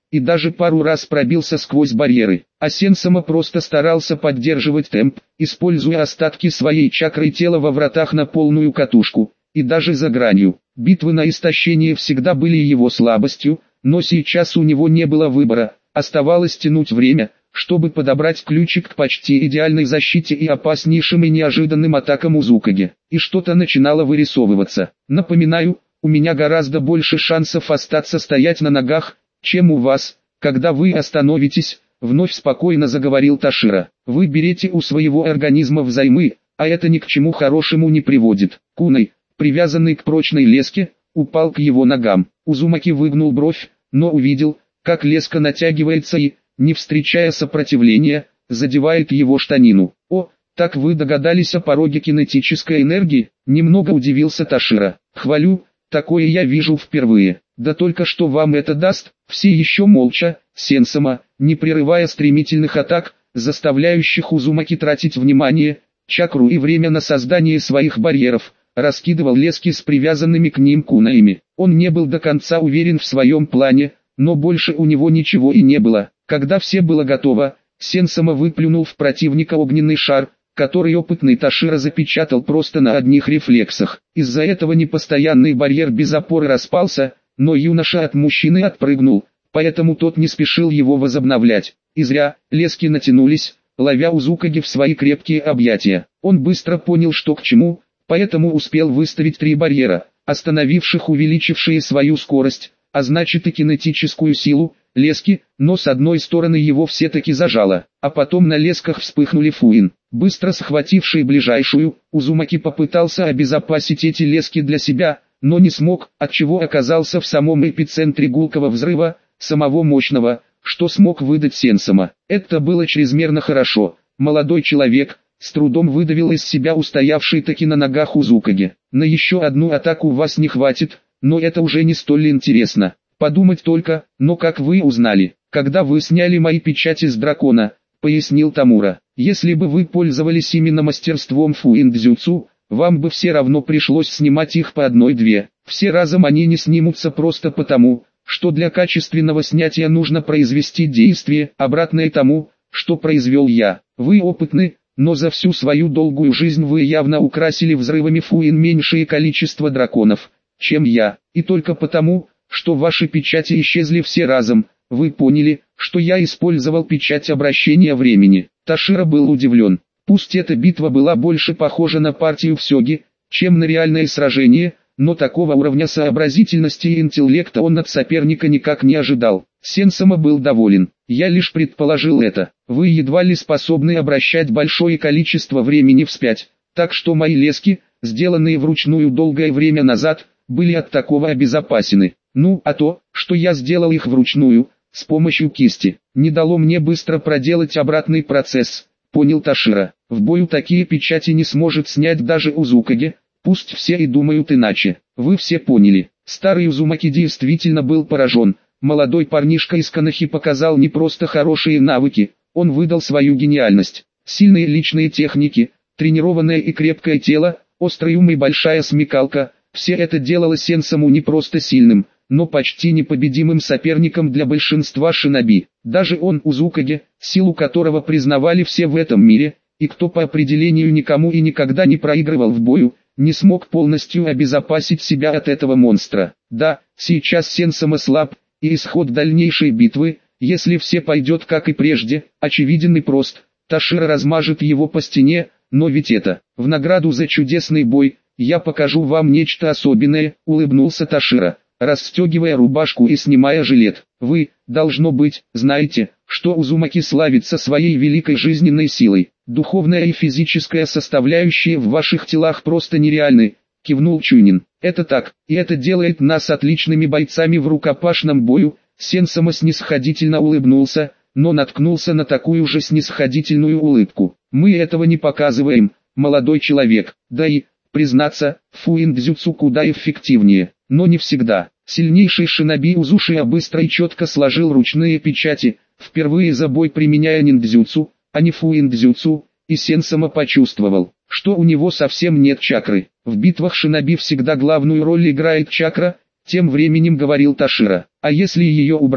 и даже пару раз пробился сквозь барьеры. А Сенсама просто старался поддерживать темп, используя остатки своей чакры тела во вратах на полную катушку, и даже за гранью. Битвы на истощение всегда были его слабостью, но сейчас у него не было выбора, оставалось тянуть время, чтобы подобрать ключик к почти идеальной защите и опаснейшим и неожиданным атакам Узукаги. И что-то начинало вырисовываться. Напоминаю, у меня гораздо больше шансов остаться стоять на ногах, чем у вас, когда вы остановитесь, вновь спокойно заговорил Ташира. Вы берете у своего организма взаймы, а это ни к чему хорошему не приводит. Кунай, привязанный к прочной леске, упал к его ногам. Узумаки выгнул бровь, но увидел, как леска натягивается и, не встречая сопротивления, задевает его штанину. «О, так вы догадались о пороге кинетической энергии?» Немного удивился Ташира. «Хвалю, такое я вижу впервые. Да только что вам это даст?» Все еще молча, Сенсама, не прерывая стремительных атак, заставляющих Узумаки тратить внимание, чакру и время на создание своих барьеров, раскидывал лески с привязанными к ним кунаями. Он не был до конца уверен в своем плане, но больше у него ничего и не было. Когда все было готово, Сенсама выплюнул в противника огненный шар, который опытный Ташира запечатал просто на одних рефлексах. Из-за этого непостоянный барьер без опоры распался, но юноша от мужчины отпрыгнул, поэтому тот не спешил его возобновлять. И зря, лески натянулись, ловя Узукаги в свои крепкие объятия. Он быстро понял, что к чему, поэтому успел выставить три барьера, остановивших увеличившие свою скорость, а значит и кинетическую силу, лески, но с одной стороны его все-таки зажало, а потом на лесках вспыхнули фуин. Быстро схвативший ближайшую, Узумаки попытался обезопасить эти лески для себя, но не смог, отчего оказался в самом эпицентре гулкого взрыва, самого мощного, что смог выдать Сенсама. Это было чрезмерно хорошо. Молодой человек с трудом выдавил из себя устоявший таки на ногах Узукаги. На еще одну атаку вас не хватит, но это уже не столь интересно. Подумать только, но как вы узнали, когда вы сняли мои печати с дракона, пояснил Тамура. Если бы вы пользовались именно мастерством фуин-дзюцу, вам бы все равно пришлось снимать их по одной-две. Все разом они не снимутся просто потому, что для качественного снятия нужно произвести действие, обратное тому, что произвел я. Вы опытны, но за всю свою долгую жизнь вы явно украсили взрывами фуин меньшее количество драконов, чем я, и только потому, что ваши печати исчезли все разом, вы поняли, что я использовал печать обращения времени. Ташира был удивлен. Пусть эта битва была больше похожа на партию в сёги, чем на реальное сражение, но такого уровня сообразительности и интеллекта он от соперника никак не ожидал. Сенсама был доволен. Я лишь предположил это. Вы едва ли способны обращать большое количество времени вспять, так что мои лески, сделанные вручную долгое время назад, были от такого обезопасены. Ну, а то, что я сделал их вручную, с помощью кисти, не дало мне быстро проделать обратный процесс, понял Ташира. В бою такие печати не сможет снять даже Узукаги, пусть все и думают иначе. Вы все поняли. Старый Узумаки действительно был поражен. Молодой парнишка из Канахи показал не просто хорошие навыки, он выдал свою гениальность. Сильные личные техники, тренированное и крепкое тело, острый ум и большая смекалка – все это делало Сенсаму не просто сильным, но почти непобедимым соперником для большинства шиноби. Даже он, Узукаги, силу которого признавали все в этом мире, и кто по определению никому и никогда не проигрывал в бою, не смог полностью обезопасить себя от этого монстра. Да, сейчас Сенсама слаб, и исход дальнейшей битвы, если все пойдет как и прежде, очевиден и прост. Ташира размажет его по стене, но ведь это, в награду за чудесный бой, я покажу вам нечто особенное, улыбнулся Ташира, расстегивая рубашку и снимая жилет. Вы, должно быть, знаете, что Узумаки славится своей великой жизненной силой. Духовная и физическая составляющие в ваших телах просто нереальны, кивнул Чунин. Это так, и это делает нас отличными бойцами в рукопашном бою. Сенсама снисходительно улыбнулся, но наткнулся на такую же снисходительную улыбку. Мы этого не показываем, молодой человек, да и, признаться, фуин-дзюцу куда эффективнее, но не всегда. Сильнейший шиноби Узушия быстро и четко сложил ручные печати, впервые за бой применяя ниндзюцу, а не фуин-дзюцу, и Сенсама почувствовал, что у него совсем нет чакры. В битвах шиноби всегда главную роль играет чакра, тем временем говорил Ташира. А если ее убрать,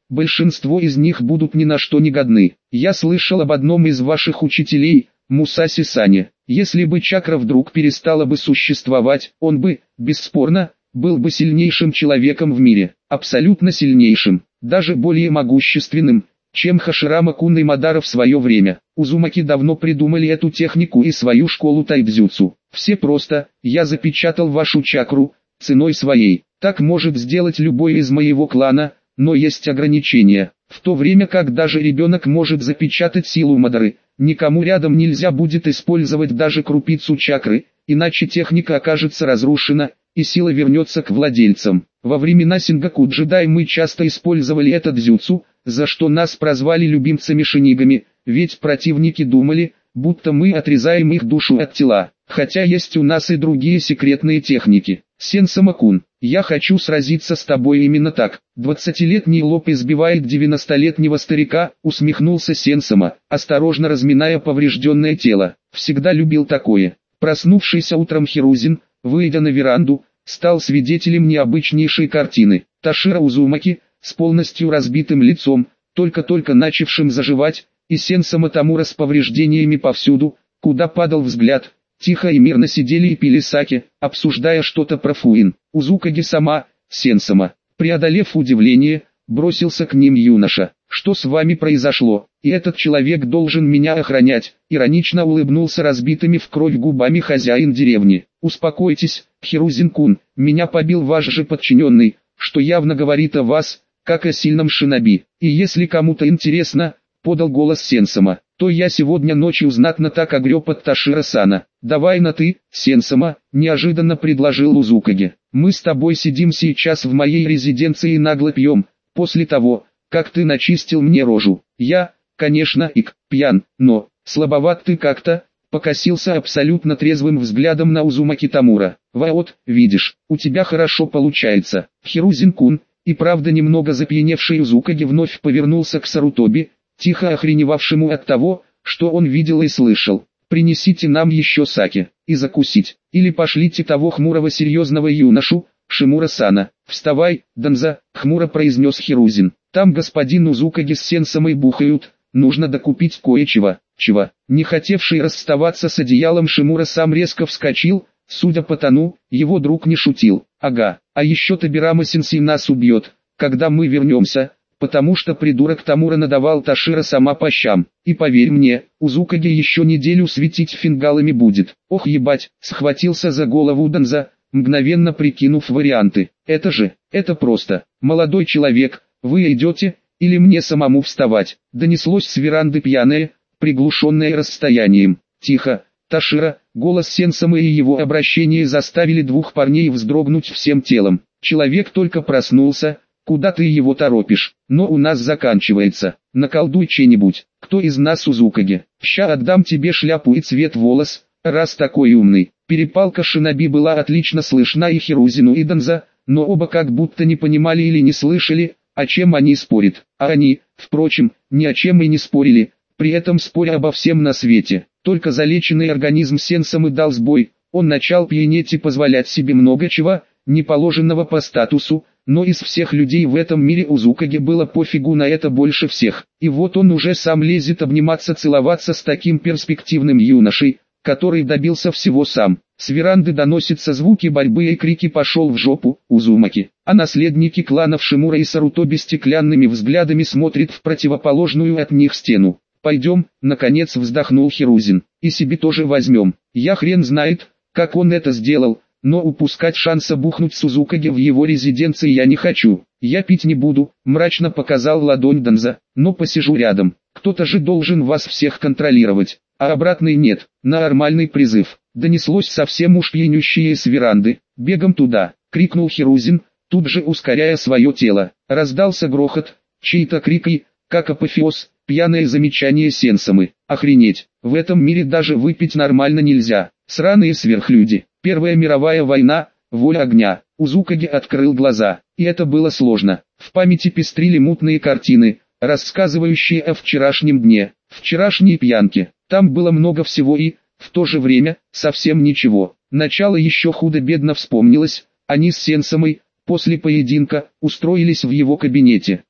большинство из них будут ни на что не годны. Я слышал об одном из ваших учителей, Мусаси Сане. Если бы чакра вдруг перестала бы существовать, он бы, бесспорно, был бы сильнейшим человеком в мире, абсолютно сильнейшим, даже более могущественным, чем Хаширама Кун и Мадара в свое время. Узумаки давно придумали эту технику и свою школу тайцзюцу. Все просто: я запечатал вашу чакру, ценой своей. Так может сделать любой из моего клана, но есть ограничения. В то время как даже ребенок может запечатать силу Мадары, никому рядом нельзя будет использовать даже крупицу чакры, иначе техника окажется разрушена, и сила вернется к владельцам. Во времена Сингаку джедай мы часто использовали этот дзюцу, за что нас прозвали любимцами шинигами, ведь противники думали, будто мы отрезаем их душу от тела. Хотя есть у нас и другие секретные техники. Сенсама-кун, я хочу сразиться с тобой именно так. Двадцатилетний лоб избивает девяностолетнего старика, усмехнулся Сенсама, осторожно разминая поврежденное тело. Всегда любил такое. Проснувшийся утром Хирузин, выйдя на веранду, стал свидетелем необычнейшей картины. Ташира Узумаки, с полностью разбитым лицом, только-только начавшим заживать, и Сенсама Тамура с повреждениями повсюду, куда падал взгляд, тихо и мирно сидели и пили саке, обсуждая что-то про Фуин. Узукаги сама, Сенсама, преодолев удивление, бросился к ним юноша. «Что с вами произошло? И этот человек должен меня охранять», иронично улыбнулся разбитыми в кровь губами хозяин деревни. «Успокойтесь, Хирузин-кун, меня побил ваш же подчиненный, что явно говорит о вас, как о сильном шиноби. И если кому-то интересно», подал голос Сенсама, «то я сегодня ночью знатно так огреб от Ташира-сана. Давай на «ты», Сенсама», неожиданно предложил Узукаги. «Мы с тобой сидим сейчас в моей резиденции и нагло пьем, после того, как ты начистил мне рожу. Я, конечно, ик, пьян, но, слабоват ты как-то», покосился абсолютно трезвым взглядом на Узумаки Тамура. «Вот, видишь, у тебя хорошо получается». Хирузин-кун, и правда немного запьяневший Узукаги вновь повернулся к Сарутоби, тихо охреневавшему от того, что он видел и слышал. «Принесите нам еще саке, и закусить, или пошлите того хмурого серьезного юношу, Шимура-сана». «Вставай, Данза», — хмуро произнес Хирузин. «Там господин Узукаги с Сенсамой бухают, нужно докупить кое-чего». «Чего?» Не хотевший расставаться с одеялом Шимура сам резко вскочил, судя по тону, его друг не шутил. «Ага, а еще Табирама-сенсей нас убьет, когда мы вернемся», потому что придурок Тамура надавал Ташира сама по щам. И поверь мне, Узукаги еще неделю светить фингалами будет. Ох ебать, схватился за голову Данза, мгновенно прикинув варианты. Это же, это просто. «Молодой человек, вы идете, или мне самому вставать?» Донеслось с веранды пьяное, приглушенное расстоянием. «Тихо, Ташира», голос Сенсамы и его обращение заставили двух парней вздрогнуть всем телом. «Человек только проснулся, куда ты его торопишь? Но у нас заканчивается. Наколдуй че-нибудь. Кто из нас Узукаги? Ща отдам тебе шляпу и цвет волос, раз такой умный». Перепалка шиноби была отлично слышна и Хирузину, и Данза, но оба как будто не понимали или не слышали, о чем они спорят. А они, впрочем, ни о чем и не спорили, при этом споря обо всем на свете. Только залеченный организм Сенсамы дал сбой, он начал пьянеть и позволять себе много чего, не положенного по статусу, но из всех людей в этом мире Узукаги было пофигу на это больше всех. И вот он уже сам лезет обниматься, целоваться с таким перспективным юношей, который добился всего сам. С веранды доносятся звуки борьбы и крики «пошел в жопу, Узумаки», а наследники кланов Шимура и Сарутоби стеклянными взглядами смотрят в противоположную от них стену. «Пойдем», наконец вздохнул Хирузин, «и себе тоже возьмем. Я хрен знает, как он это сделал, но упускать шанса бухнуть с Узукаги в его резиденции я не хочу. Я пить не буду», мрачно показал ладонь Данза, «но посижу рядом. Кто-то же должен вас всех контролировать, а обратной нет». «Нормальный призыв», донеслось совсем уж пьянющее с веранды. «Бегом туда», крикнул Хирузин, тут же ускоряя свое тело. Раздался грохот, чей-то крик и, как апофеоз, пьяное замечание Сенсамы. «Охренеть, в этом мире даже выпить нормально нельзя. Сраные сверхлюди». Первая мировая война, воля огня. Узукаги открыл глаза, и это было сложно. В памяти пестрили мутные картины, рассказывающие о вчерашнем дне, вчерашней пьянке. Там было много всего и, в то же время, совсем ничего. Начало еще худо-бедно вспомнилось. Они с Сенсамой, после поединка, устроились в его кабинете.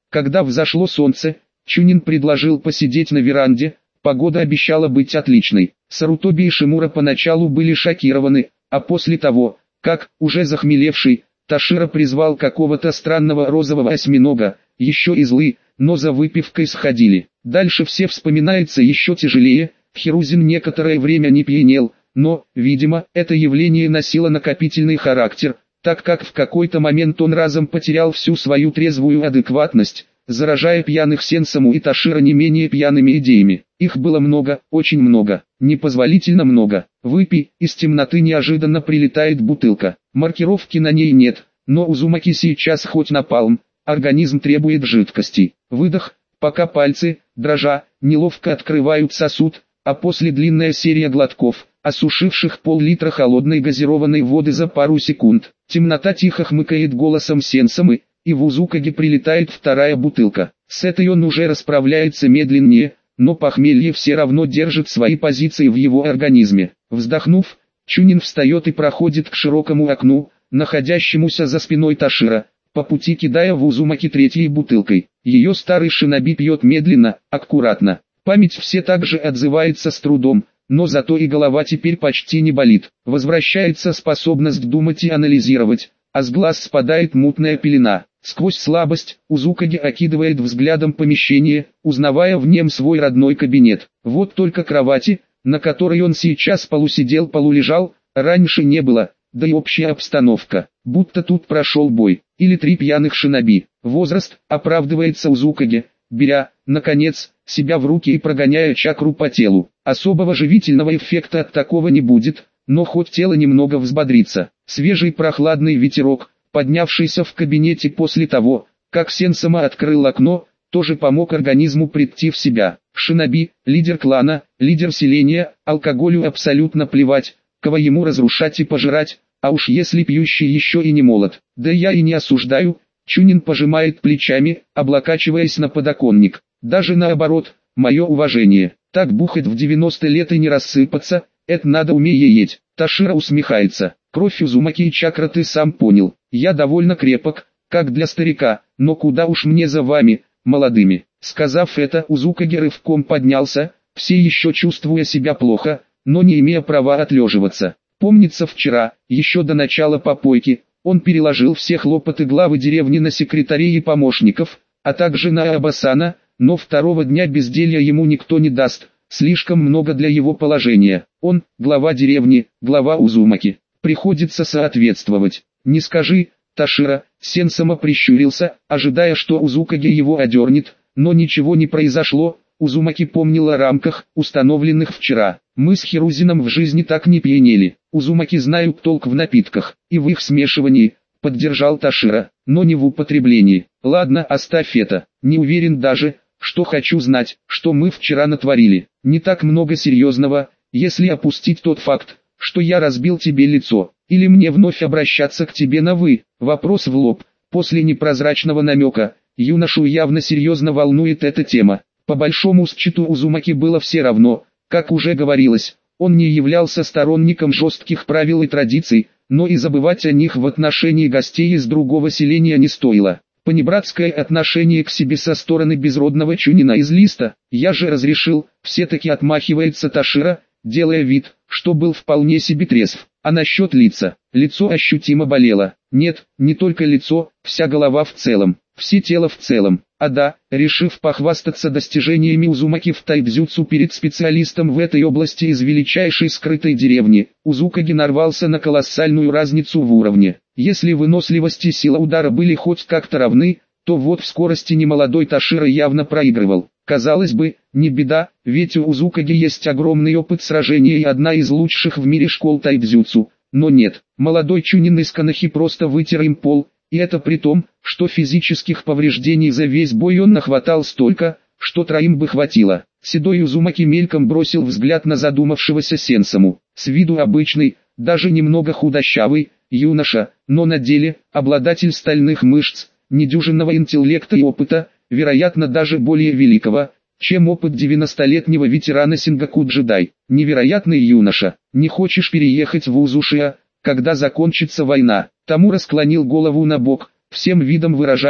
Когда взошло солнце, Чунин предложил посидеть на веранде, погода обещала быть отличной. Сарутоби и Шимура поначалу были шокированы, а после того, как, уже захмелевший, Ташира призвал какого-то странного розового осьминога, еще и злы, но за выпивкой сходили. Дальше все вспоминается еще тяжелее. Хирузин некоторое время не пьянел, но, видимо, это явление носило накопительный характер, так как в какой-то момент он разом потерял всю свою трезвую адекватность, заражая пьяных Сенсаму и Ташира не менее пьяными идеями. Их было много, очень много, непозволительно много. Выпей, из темноты неожиданно прилетает бутылка. Маркировки на ней нет, но Узумаки сейчас хоть напалм, организм требует жидкости. Выдох, пока пальцы, дрожа, неловко открывают сосуд, а после длинная серия глотков, осушивших пол-литра холодной газированной воды за пару секунд. Темнота тихо хмыкает голосом Сенсамы, и в Узукаги прилетает вторая бутылка. С этой он уже расправляется медленнее, но похмелье все равно держит свои позиции в его организме. Вздохнув, Чунин встает и проходит к широкому окну, находящемуся за спиной Ташира, по пути кидая в Узумаки третьей бутылкой. Ее старый шиноби пьет медленно, аккуратно. Память все также отзывается с трудом, но зато и голова теперь почти не болит. Возвращается способность думать и анализировать, а с глаз спадает мутная пелена. Сквозь слабость, Узукаги окидывает взглядом помещение, узнавая в нем свой родной кабинет. Вот только кровати, на которой он сейчас полусидел-полулежал, раньше не было, да и общая обстановка, будто тут прошел бой, или три пьяных шиноби. Возраст, оправдывается Узукаги, беря, наконец, себя в руки и прогоняя чакру по телу. Особого живительного эффекта от такого не будет, но хоть тело немного взбодрится. Свежий прохладный ветерок, поднявшийся в кабинете после того, как Сенсама открыл окно, тоже помог организму прийти в себя. Шиноби, лидер клана, лидер селения, алкоголю абсолютно плевать, кого ему разрушать и пожирать, а уж если пьющий еще и не молод. Да я и не осуждаю, Чунин пожимает плечами, облокачиваясь на подоконник. Даже наоборот, мое уважение. Так бухать в девяносто лет и не рассыпаться, это надо умереть. Ташира усмехается. Кровь Узумаки и чакра ты сам понял. Я довольно крепок, как для старика, но куда уж мне за вами, молодыми. Сказав это, Узукаги рывком поднялся, все еще чувствуя себя плохо, но не имея права отлеживаться. Помнится вчера, еще до начала попойки, он переложил все хлопоты главы деревни на секретарей и помощников, а также на Абасана, но второго дня безделья ему никто не даст, слишком много для его положения. Он, глава деревни, глава Узумаки, приходится соответствовать. Не скажи, Ташира, Сенсама прищурился, ожидая, что Узукаги его одернет, но ничего не произошло. Узумаки помнил о рамках, установленных вчера. Мы с Хирузином в жизни так не пьянели. Узумаки знают толк в напитках, и в их смешивании, поддержал Ташира, но не в употреблении. Ладно, оставь это, не уверен даже, что хочу знать, что мы вчера натворили. Не так много серьезного, если опустить тот факт, что я разбил тебе лицо, или мне вновь обращаться к тебе на «вы». Вопрос в лоб, после непрозрачного намека, юношу явно серьезно волнует эта тема. По большому счету Узумаки было все равно, как уже говорилось, он не являлся сторонником жестких правил и традиций, но и забывать о них в отношении гостей из другого селения не стоило. Понебратское отношение к себе со стороны безродного Чунина из листа, я же разрешил, все-таки отмахивается Ташира, делая вид, что был вполне себе трезв. А насчет лица, лицо ощутимо болело. Нет, не только лицо, вся голова в целом, все тело в целом. А да, решив похвастаться достижениями Узумаки в тайдзюцу перед специалистом в этой области из величайшей скрытой деревни, Узукаги нарвался на колоссальную разницу в уровне. Если выносливость и сила удара были хоть как-то равны, то вот в скорости немолодой Ташира явно проигрывал. Казалось бы, не беда, ведь у Узукаги есть огромный опыт сражения и одна из лучших в мире школ тайдзюцу. Но нет, молодой Чунин из Канахи просто вытер им пол, и это при том, что физических повреждений за весь бой он нахватал столько, что троим бы хватило. Седой Узумаки мельком бросил взгляд на задумавшегося Сенсаму. С виду обычный, даже немного худощавый, юноша, но на деле, обладатель стальных мышц, недюжинного интеллекта и опыта, вероятно даже более великого, чем опыт девяностолетнего ветерана Сингаку Джедай. Невероятный юноша, не хочешь переехать в Узушиа, когда закончится война? Тамура склонил голову на бок, всем видом выражая,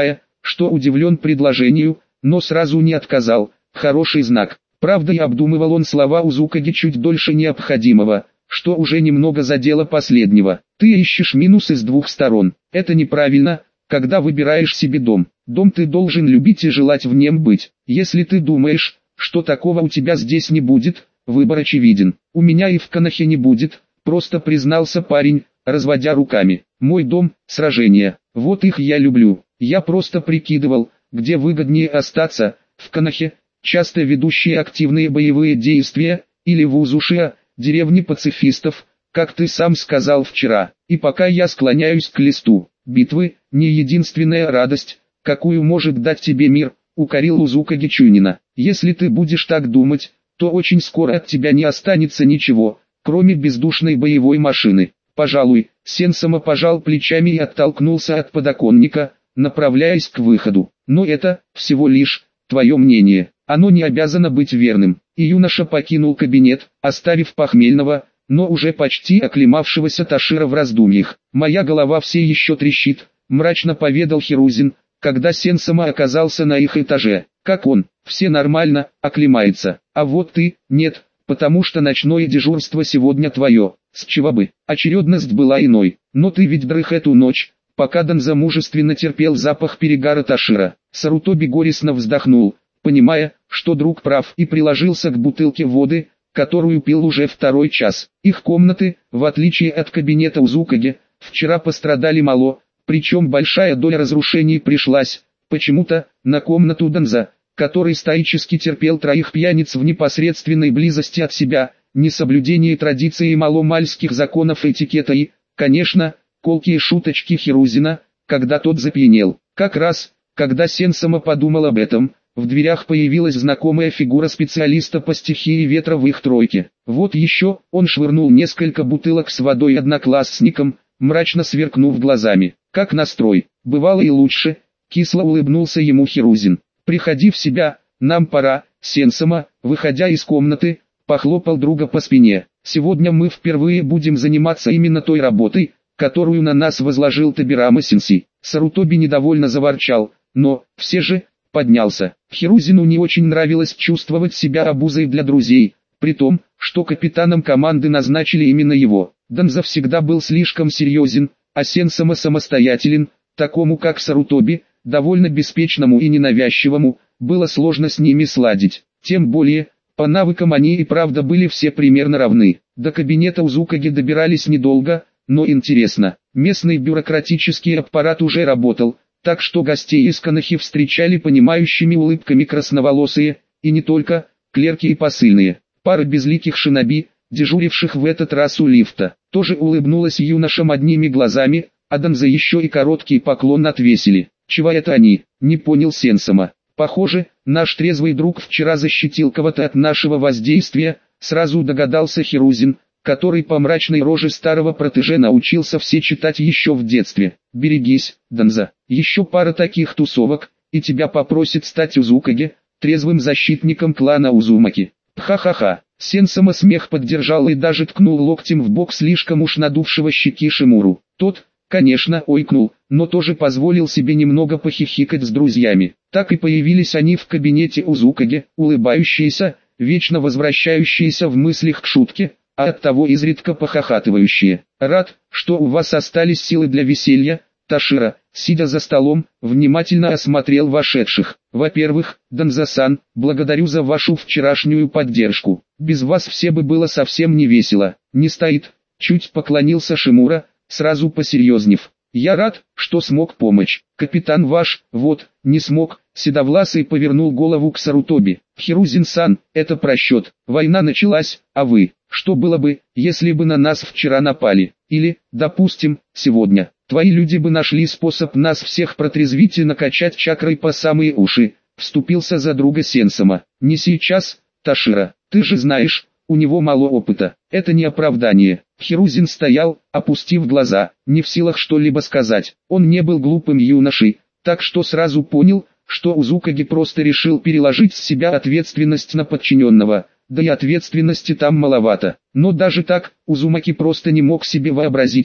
что удивлен предложению, но сразу не отказал, хороший знак. Правда, и обдумывал он слова Узукаги чуть дольше необходимого, что уже немного задело последнего. Ты ищешь минусы с двух сторон. Это неправильно, когда выбираешь себе дом. Дом ты должен любить и желать в нем быть. Если ты думаешь, что такого у тебя здесь не будет, выбор очевиден. У меня и в Конохе не будет, просто признался парень, разводя руками. Мой дом – сражения. Вот их я люблю. Я просто прикидывал, где выгоднее остаться, в Конохе, часто ведущие активные боевые действия, или в Узушиа, деревне пацифистов, как ты сам сказал вчера. И пока я склоняюсь к листу, битвы – не единственная радость, какую может дать тебе мир, укорил Узукаги Чунина. Если ты будешь так думать, то очень скоро от тебя не останется ничего, кроме бездушной боевой машины. Пожалуй, Сенсама пожал плечами и оттолкнулся от подоконника, направляясь к выходу. Но это, всего лишь, твое мнение. Оно не обязано быть верным. И юноша покинул кабинет, оставив похмельного, но уже почти оклемавшегося Ташира в раздумьях. «Моя голова все еще трещит», — мрачно поведал Хирузин, когда Сенсама оказался на их этаже. «Как он? Все нормально, оклемается. А вот ты, нет, потому что ночное дежурство сегодня твое. С чего бы? Очередность была иной. Но ты ведь дрых эту ночь, пока Данза мужественно терпел запах перегара Ташира». Сарутоби горестно вздохнул, понимая, что друг прав, и приложился к бутылке воды, которую пил уже второй час. Их комнаты, в отличие от кабинета Узукаги, вчера пострадали мало, причем большая доля разрушений пришлась, почему-то, на комнату Данза, который стоически терпел троих пьяниц в непосредственной близости от себя, несоблюдение традиций и маломальских законов этикета и, конечно, колкие шуточки Хирузина, когда тот запьянел. Как раз, когда Сенсама подумал об этом, в дверях появилась знакомая фигура специалиста по стихии ветра в их тройке. Вот еще, он швырнул несколько бутылок с водой одноклассникам, мрачно сверкнув глазами. «Как настрой? Бывало и лучше», — кисло улыбнулся ему Хирузин. «Приходи в себя, нам пора». Сенсама, выходя из комнаты, похлопал друга по спине. «Сегодня мы впервые будем заниматься именно той работой, которую на нас возложил Табирама-сенсей». Сарутоби недовольно заворчал, но, все же, поднялся. Хирузину не очень нравилось чувствовать себя обузой для друзей, при том, что капитаном команды назначили именно его. Данза всегда был слишком серьезен, а Сенсама самостоятелен, такому как Сарутоби, довольно беспечному и ненавязчивому, было сложно с ними сладить. Тем более, по навыкам они и правда были все примерно равны. До кабинета Узукаги добирались недолго, но интересно. Местный бюрократический аппарат уже работал, так что гостей из Конохи встречали понимающими улыбками красноволосые, и не только, клерки и посыльные. Пара безликих шиноби, дежуривших в этот раз у лифта, тоже улыбнулась юношам одними глазами, а Данза еще и короткий поклон отвесили. «Чего это они?» — не понял Сенсама. «Похоже, наш трезвый друг вчера защитил кого-то от нашего воздействия», — сразу догадался Хирузин, который по мрачной роже старого протеже научился все читать еще в детстве. «Берегись, Данза, еще пара таких тусовок, и тебя попросит стать Узукаги, трезвым защитником клана Узумаки». Ха-ха-ха. Сенсама смех поддержал и даже ткнул локтем в бок слишком уж надувшего щеки Шимуру. Тот, конечно, ойкнул, но тоже позволил себе немного похихикать с друзьями. Так и появились они в кабинете Узукаги, улыбающиеся, вечно возвращающиеся в мыслях к шутке, а оттого изредка похохатывающие. «Рад, что у вас остались силы для веселья», — Ташира, сидя за столом, внимательно осмотрел вошедших. «Во-первых, Данза-сан, благодарю за вашу вчерашнюю поддержку. Без вас все бы было совсем не весело». «Не стоит», — чуть поклонился Шимура, сразу посерьезнев. «Я рад, что смог помочь. Капитан ваш, вот, не смог». Седовласый повернул голову к Сарутоби. «Хирузин-сан, это просчет. Война началась, а вы? Что было бы, если бы на нас вчера напали? Или, допустим, сегодня? Твои люди бы нашли способ нас всех протрезвить и накачать чакрой по самые уши», — вступился за друга Сенсама. «Не сейчас, Ташира, ты же знаешь, у него мало опыта. Это не оправдание». Хирузин стоял, опустив глаза, не в силах что-либо сказать. Он не был глупым юношей, так что сразу понял, что Узукаги просто решил переложить с себя ответственность на подчиненного, да и ответственности там маловато. Но даже так, Узумаки просто не мог себе вообразить,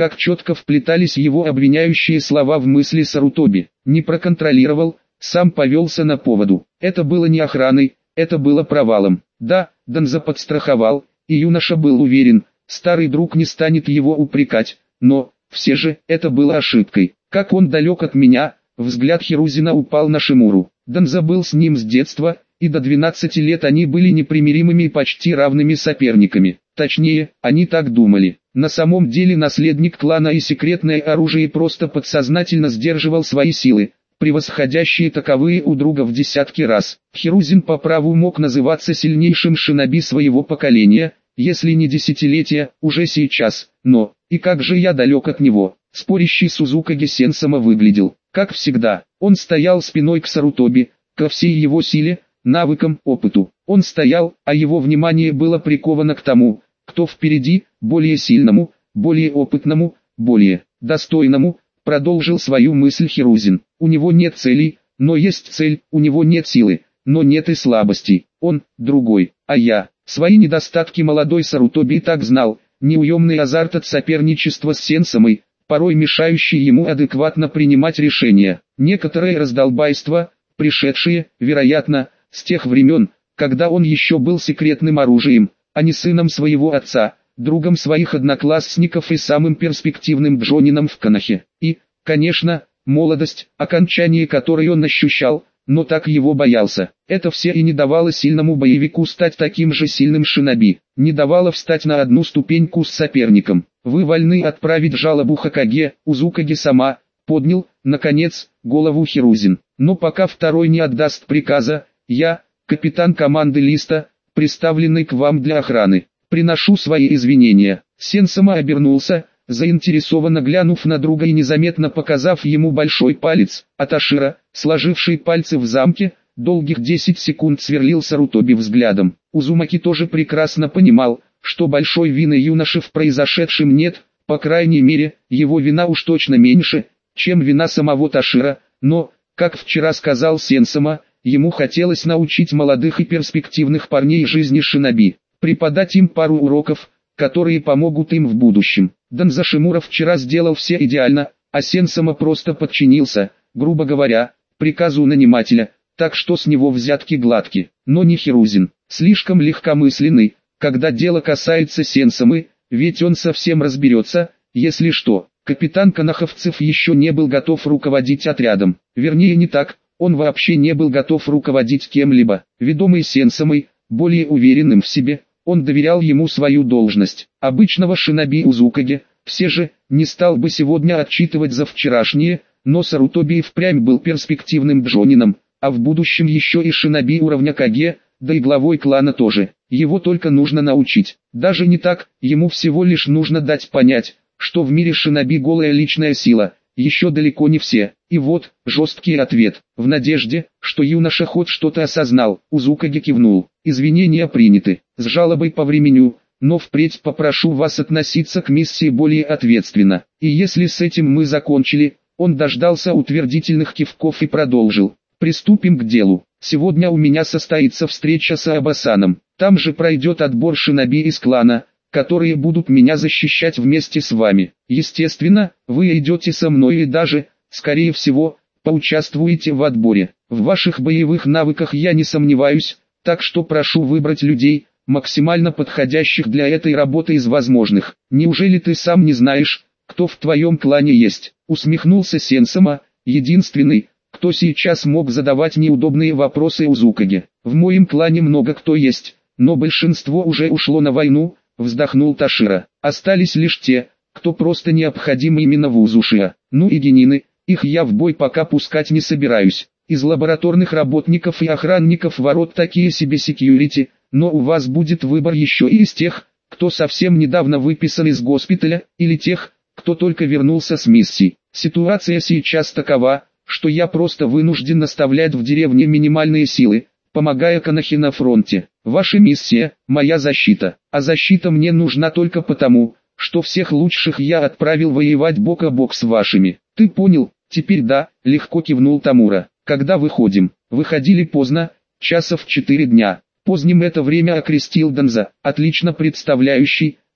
как четко вплетались его обвиняющие слова в мысли Сарутоби. Не проконтролировал, сам повелся на поводу. Это было не охраной, это было провалом. Да, Донза подстраховал, и юноша был уверен, старый друг не станет его упрекать, но, все же, это было ошибкой. Как он далек от меня, взгляд Хирузина упал на Шимуру. Донза был с ним с детства, и до двенадцати лет они были непримиримыми и почти равными соперниками. Точнее, они так думали. На самом деле наследник клана и секретное оружие просто подсознательно сдерживал свои силы, превосходящие таковые у друга в десятки раз. Хирузин по праву мог называться сильнейшим шиноби своего поколения, если не десятилетия, уже сейчас, но, и как же я далек от него. Спорящий Сузукаги Сенсама выглядел, как всегда, он стоял спиной к Сарутоби, ко всей его силе, навыкам, опыту. Он стоял, а его внимание было приковано к тому, кто впереди, более сильному, более опытному, более достойному, продолжил свою мысль Хирузин. У него нет целей, но есть цель, у него нет силы, но нет и слабостей. Он, другой, а я. Свои недостатки молодой Сарутоби и так знал, неуемный азарт от соперничества с Сенсамой, порой мешающий ему адекватно принимать решения. Некоторое раздолбайство, пришедшее, вероятно, с тех времен, когда он еще был секретным оружием, а не сыном своего отца, другом своих одноклассников и самым перспективным джонином в Конохе. И, конечно, молодость, окончание которой он ощущал, но так его боялся. Это все и не давало сильному боевику стать таким же сильным шиноби, не давало встать на одну ступеньку с соперником. Вы вольны отправить жалобу Хокаге, Узукаги сама, поднял, наконец, голову Хирузин. Но пока второй не отдаст приказа, я, капитан команды Листа, представленный к вам для охраны, приношу свои извинения. Сенсама обернулся, заинтересованно глянув на друга и незаметно показав ему большой палец, а Ташира, сложивший пальцы в замке, долгих десять секунд сверлил Сарутоби взглядом. Узумаки тоже прекрасно понимал, что большой вины юноши в произошедшем нет, по крайней мере, его вина уж точно меньше, чем вина самого Ташира, но, как вчера сказал Сенсама, ему хотелось научить молодых и перспективных парней жизни шиноби, преподать им пару уроков, которые помогут им в будущем. Донза Шимура вчера сделал все идеально, а Сенсама просто подчинился, грубо говоря, приказу нанимателя, так что с него взятки гладки. Но не Хирузин, слишком легкомысленный, когда дело касается Сенсамы, ведь он совсем разберется, если что. Капитан Коноховцев еще не был готов руководить отрядом, вернее не так, он вообще не был готов руководить кем-либо. Ведомый Сенсамой, более уверенным в себе, он доверял ему свою должность. Обычного шиноби Узукаги, все же, не стал бы сегодня отчитывать за вчерашнее, но Сарутоби и впрямь был перспективным джонином, а в будущем еще и шиноби уровня Каге, да и главой клана тоже. Его только нужно научить. Даже не так, ему всего лишь нужно дать понять, что в мире шиноби голая личная сила, еще далеко не все. И вот, жесткий ответ, в надежде, что юноша хоть что-то осознал, Узукаги кивнул. Извинения приняты, с жалобой повременю, но впредь попрошу вас относиться к миссии более ответственно. И если с этим мы закончили, он дождался утвердительных кивков и продолжил. Приступим к делу. Сегодня у меня состоится встреча с Абасаном, там же пройдет отбор шиноби из клана, которые будут меня защищать вместе с вами. Естественно, вы идете со мной и даже, скорее всего, поучаствуете в отборе. В ваших боевых навыках я не сомневаюсь, так что прошу выбрать людей, максимально подходящих для этой работы из возможных. Неужели ты сам не знаешь, кто в твоем клане есть? Усмехнулся Сенсама, единственный, кто сейчас мог задавать неудобные вопросы Узукаге. В моем клане много кто есть, но большинство уже ушло на войну, вздохнул Ташира. Остались лишь те, кто просто необходим именно в Узушиа. Ну и генины, их я в бой пока пускать не собираюсь. Из лабораторных работников и охранников ворот такие себе секьюрити, но у вас будет выбор еще и из тех, кто совсем недавно выписан из госпиталя, или тех, кто только вернулся с миссии. Ситуация сейчас такова, что я просто вынужден наставлять в деревне минимальные силы, помогая Конохе на фронте. Ваша миссия – моя защита, а защита мне нужна только потому, что всех лучших я отправил воевать бок о бок с вашими. Ты понял? Теперь да, легко кивнул Тамура. Когда выходим? Выходили поздно, часов четыре дня. Поздним это время окрестил Донза, отлично представляющий,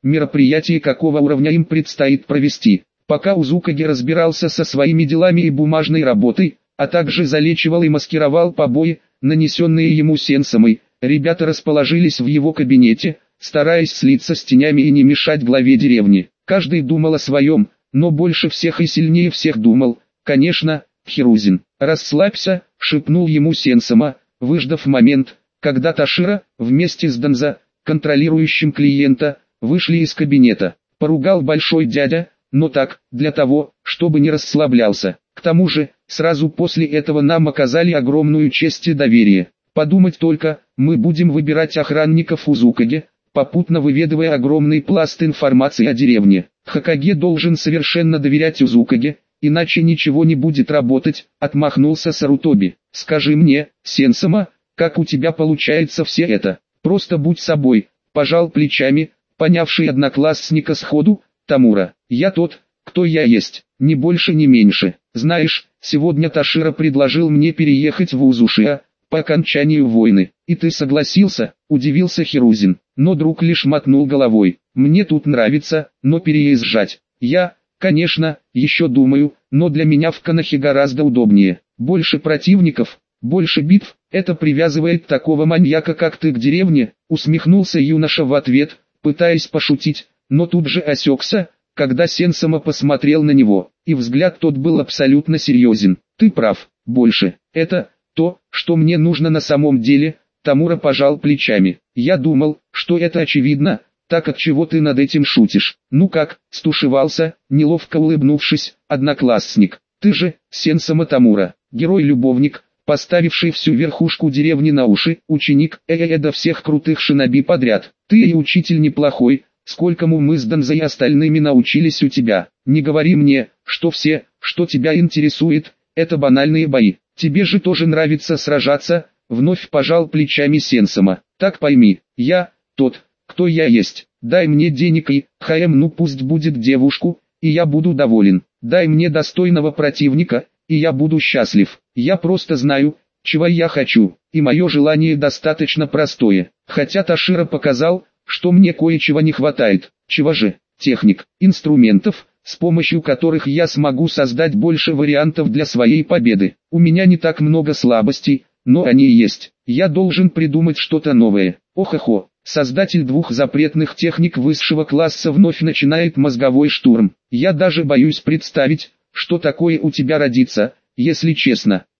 мероприятие какого уровня им предстоит провести. Пока Узукаги разбирался со своими делами и бумажной работой, а также залечивал и маскировал побои, нанесенные ему Сенсомой, ребята расположились в его кабинете, стараясь слиться с тенями и не мешать главе деревни. Каждый думал о своем, но больше всех и сильнее всех думал, конечно, Хирузин. «Расслабься», — шепнул ему Сенсома, выждав момент, когда Ташира, вместе с Донзо, контролирующим клиента, вышли из кабинета. Поругал большой дядя, но так, для того, чтобы не расслаблялся. К тому же, сразу после этого нам оказали огромную честь и доверие. Подумать только, мы будем выбирать охранников Узукаги, попутно выведывая огромный пласт информации о деревне. Хокаге должен совершенно доверять Узукаге, иначе ничего не будет работать, отмахнулся Сарутоби. Скажи мне, Сенсома, как у тебя получается все это? Просто будь собой, пожал плечами, понявший одноклассника сходу, Тамура. Я тот, кто я есть, ни больше ни меньше. Знаешь, сегодня Ташира предложил мне переехать в Узушиа, по окончанию войны. И ты согласился, удивился Хирузин. Но друг лишь мотнул головой. Мне тут нравится, но переезжать. Я, конечно, еще думаю, но для меня в Канахе гораздо удобнее. Больше противников, больше битв, это привязывает такого маньяка как ты к деревне, усмехнулся юноша в ответ, пытаясь пошутить, но тут же осекся, когда Сенсома посмотрел на него, и взгляд тот был абсолютно серьезен. Ты прав, больше, это то, что мне нужно на самом деле. Тамура пожал плечами. Я думал, что это очевидно, так от чего ты над этим шутишь? Ну как, стушевался, неловко улыбнувшись, одноклассник. Ты же, Сенсома Тамура, герой-любовник, поставивший всю верхушку деревни на уши, ученик э-э-э до всех крутых шиноби подряд. Ты и учитель неплохой, сколькому мы с Донзо и остальными научились у тебя. Не говори мне, что все, что тебя интересует, это банальные бои. Тебе же тоже нравится сражаться, вновь пожал плечами Сенсома. Так пойми, я, тот, кто я есть. Дай мне денег и, хм, ну пусть будет девушку, и я буду доволен. Дай мне достойного противника, и я буду счастлив. Я просто знаю, чего я хочу, и мое желание достаточно простое. Хотя Ташира показал, что мне кое-чего не хватает. Чего же? Техник, инструментов, с помощью которых я смогу создать больше вариантов для своей победы. У меня не так много слабостей, но они есть. Я должен придумать что-то новое. Ох-охо, создатель двух запретных техник высшего класса вновь начинает мозговой штурм. Я даже боюсь представить, что такое у тебя родится, если честно.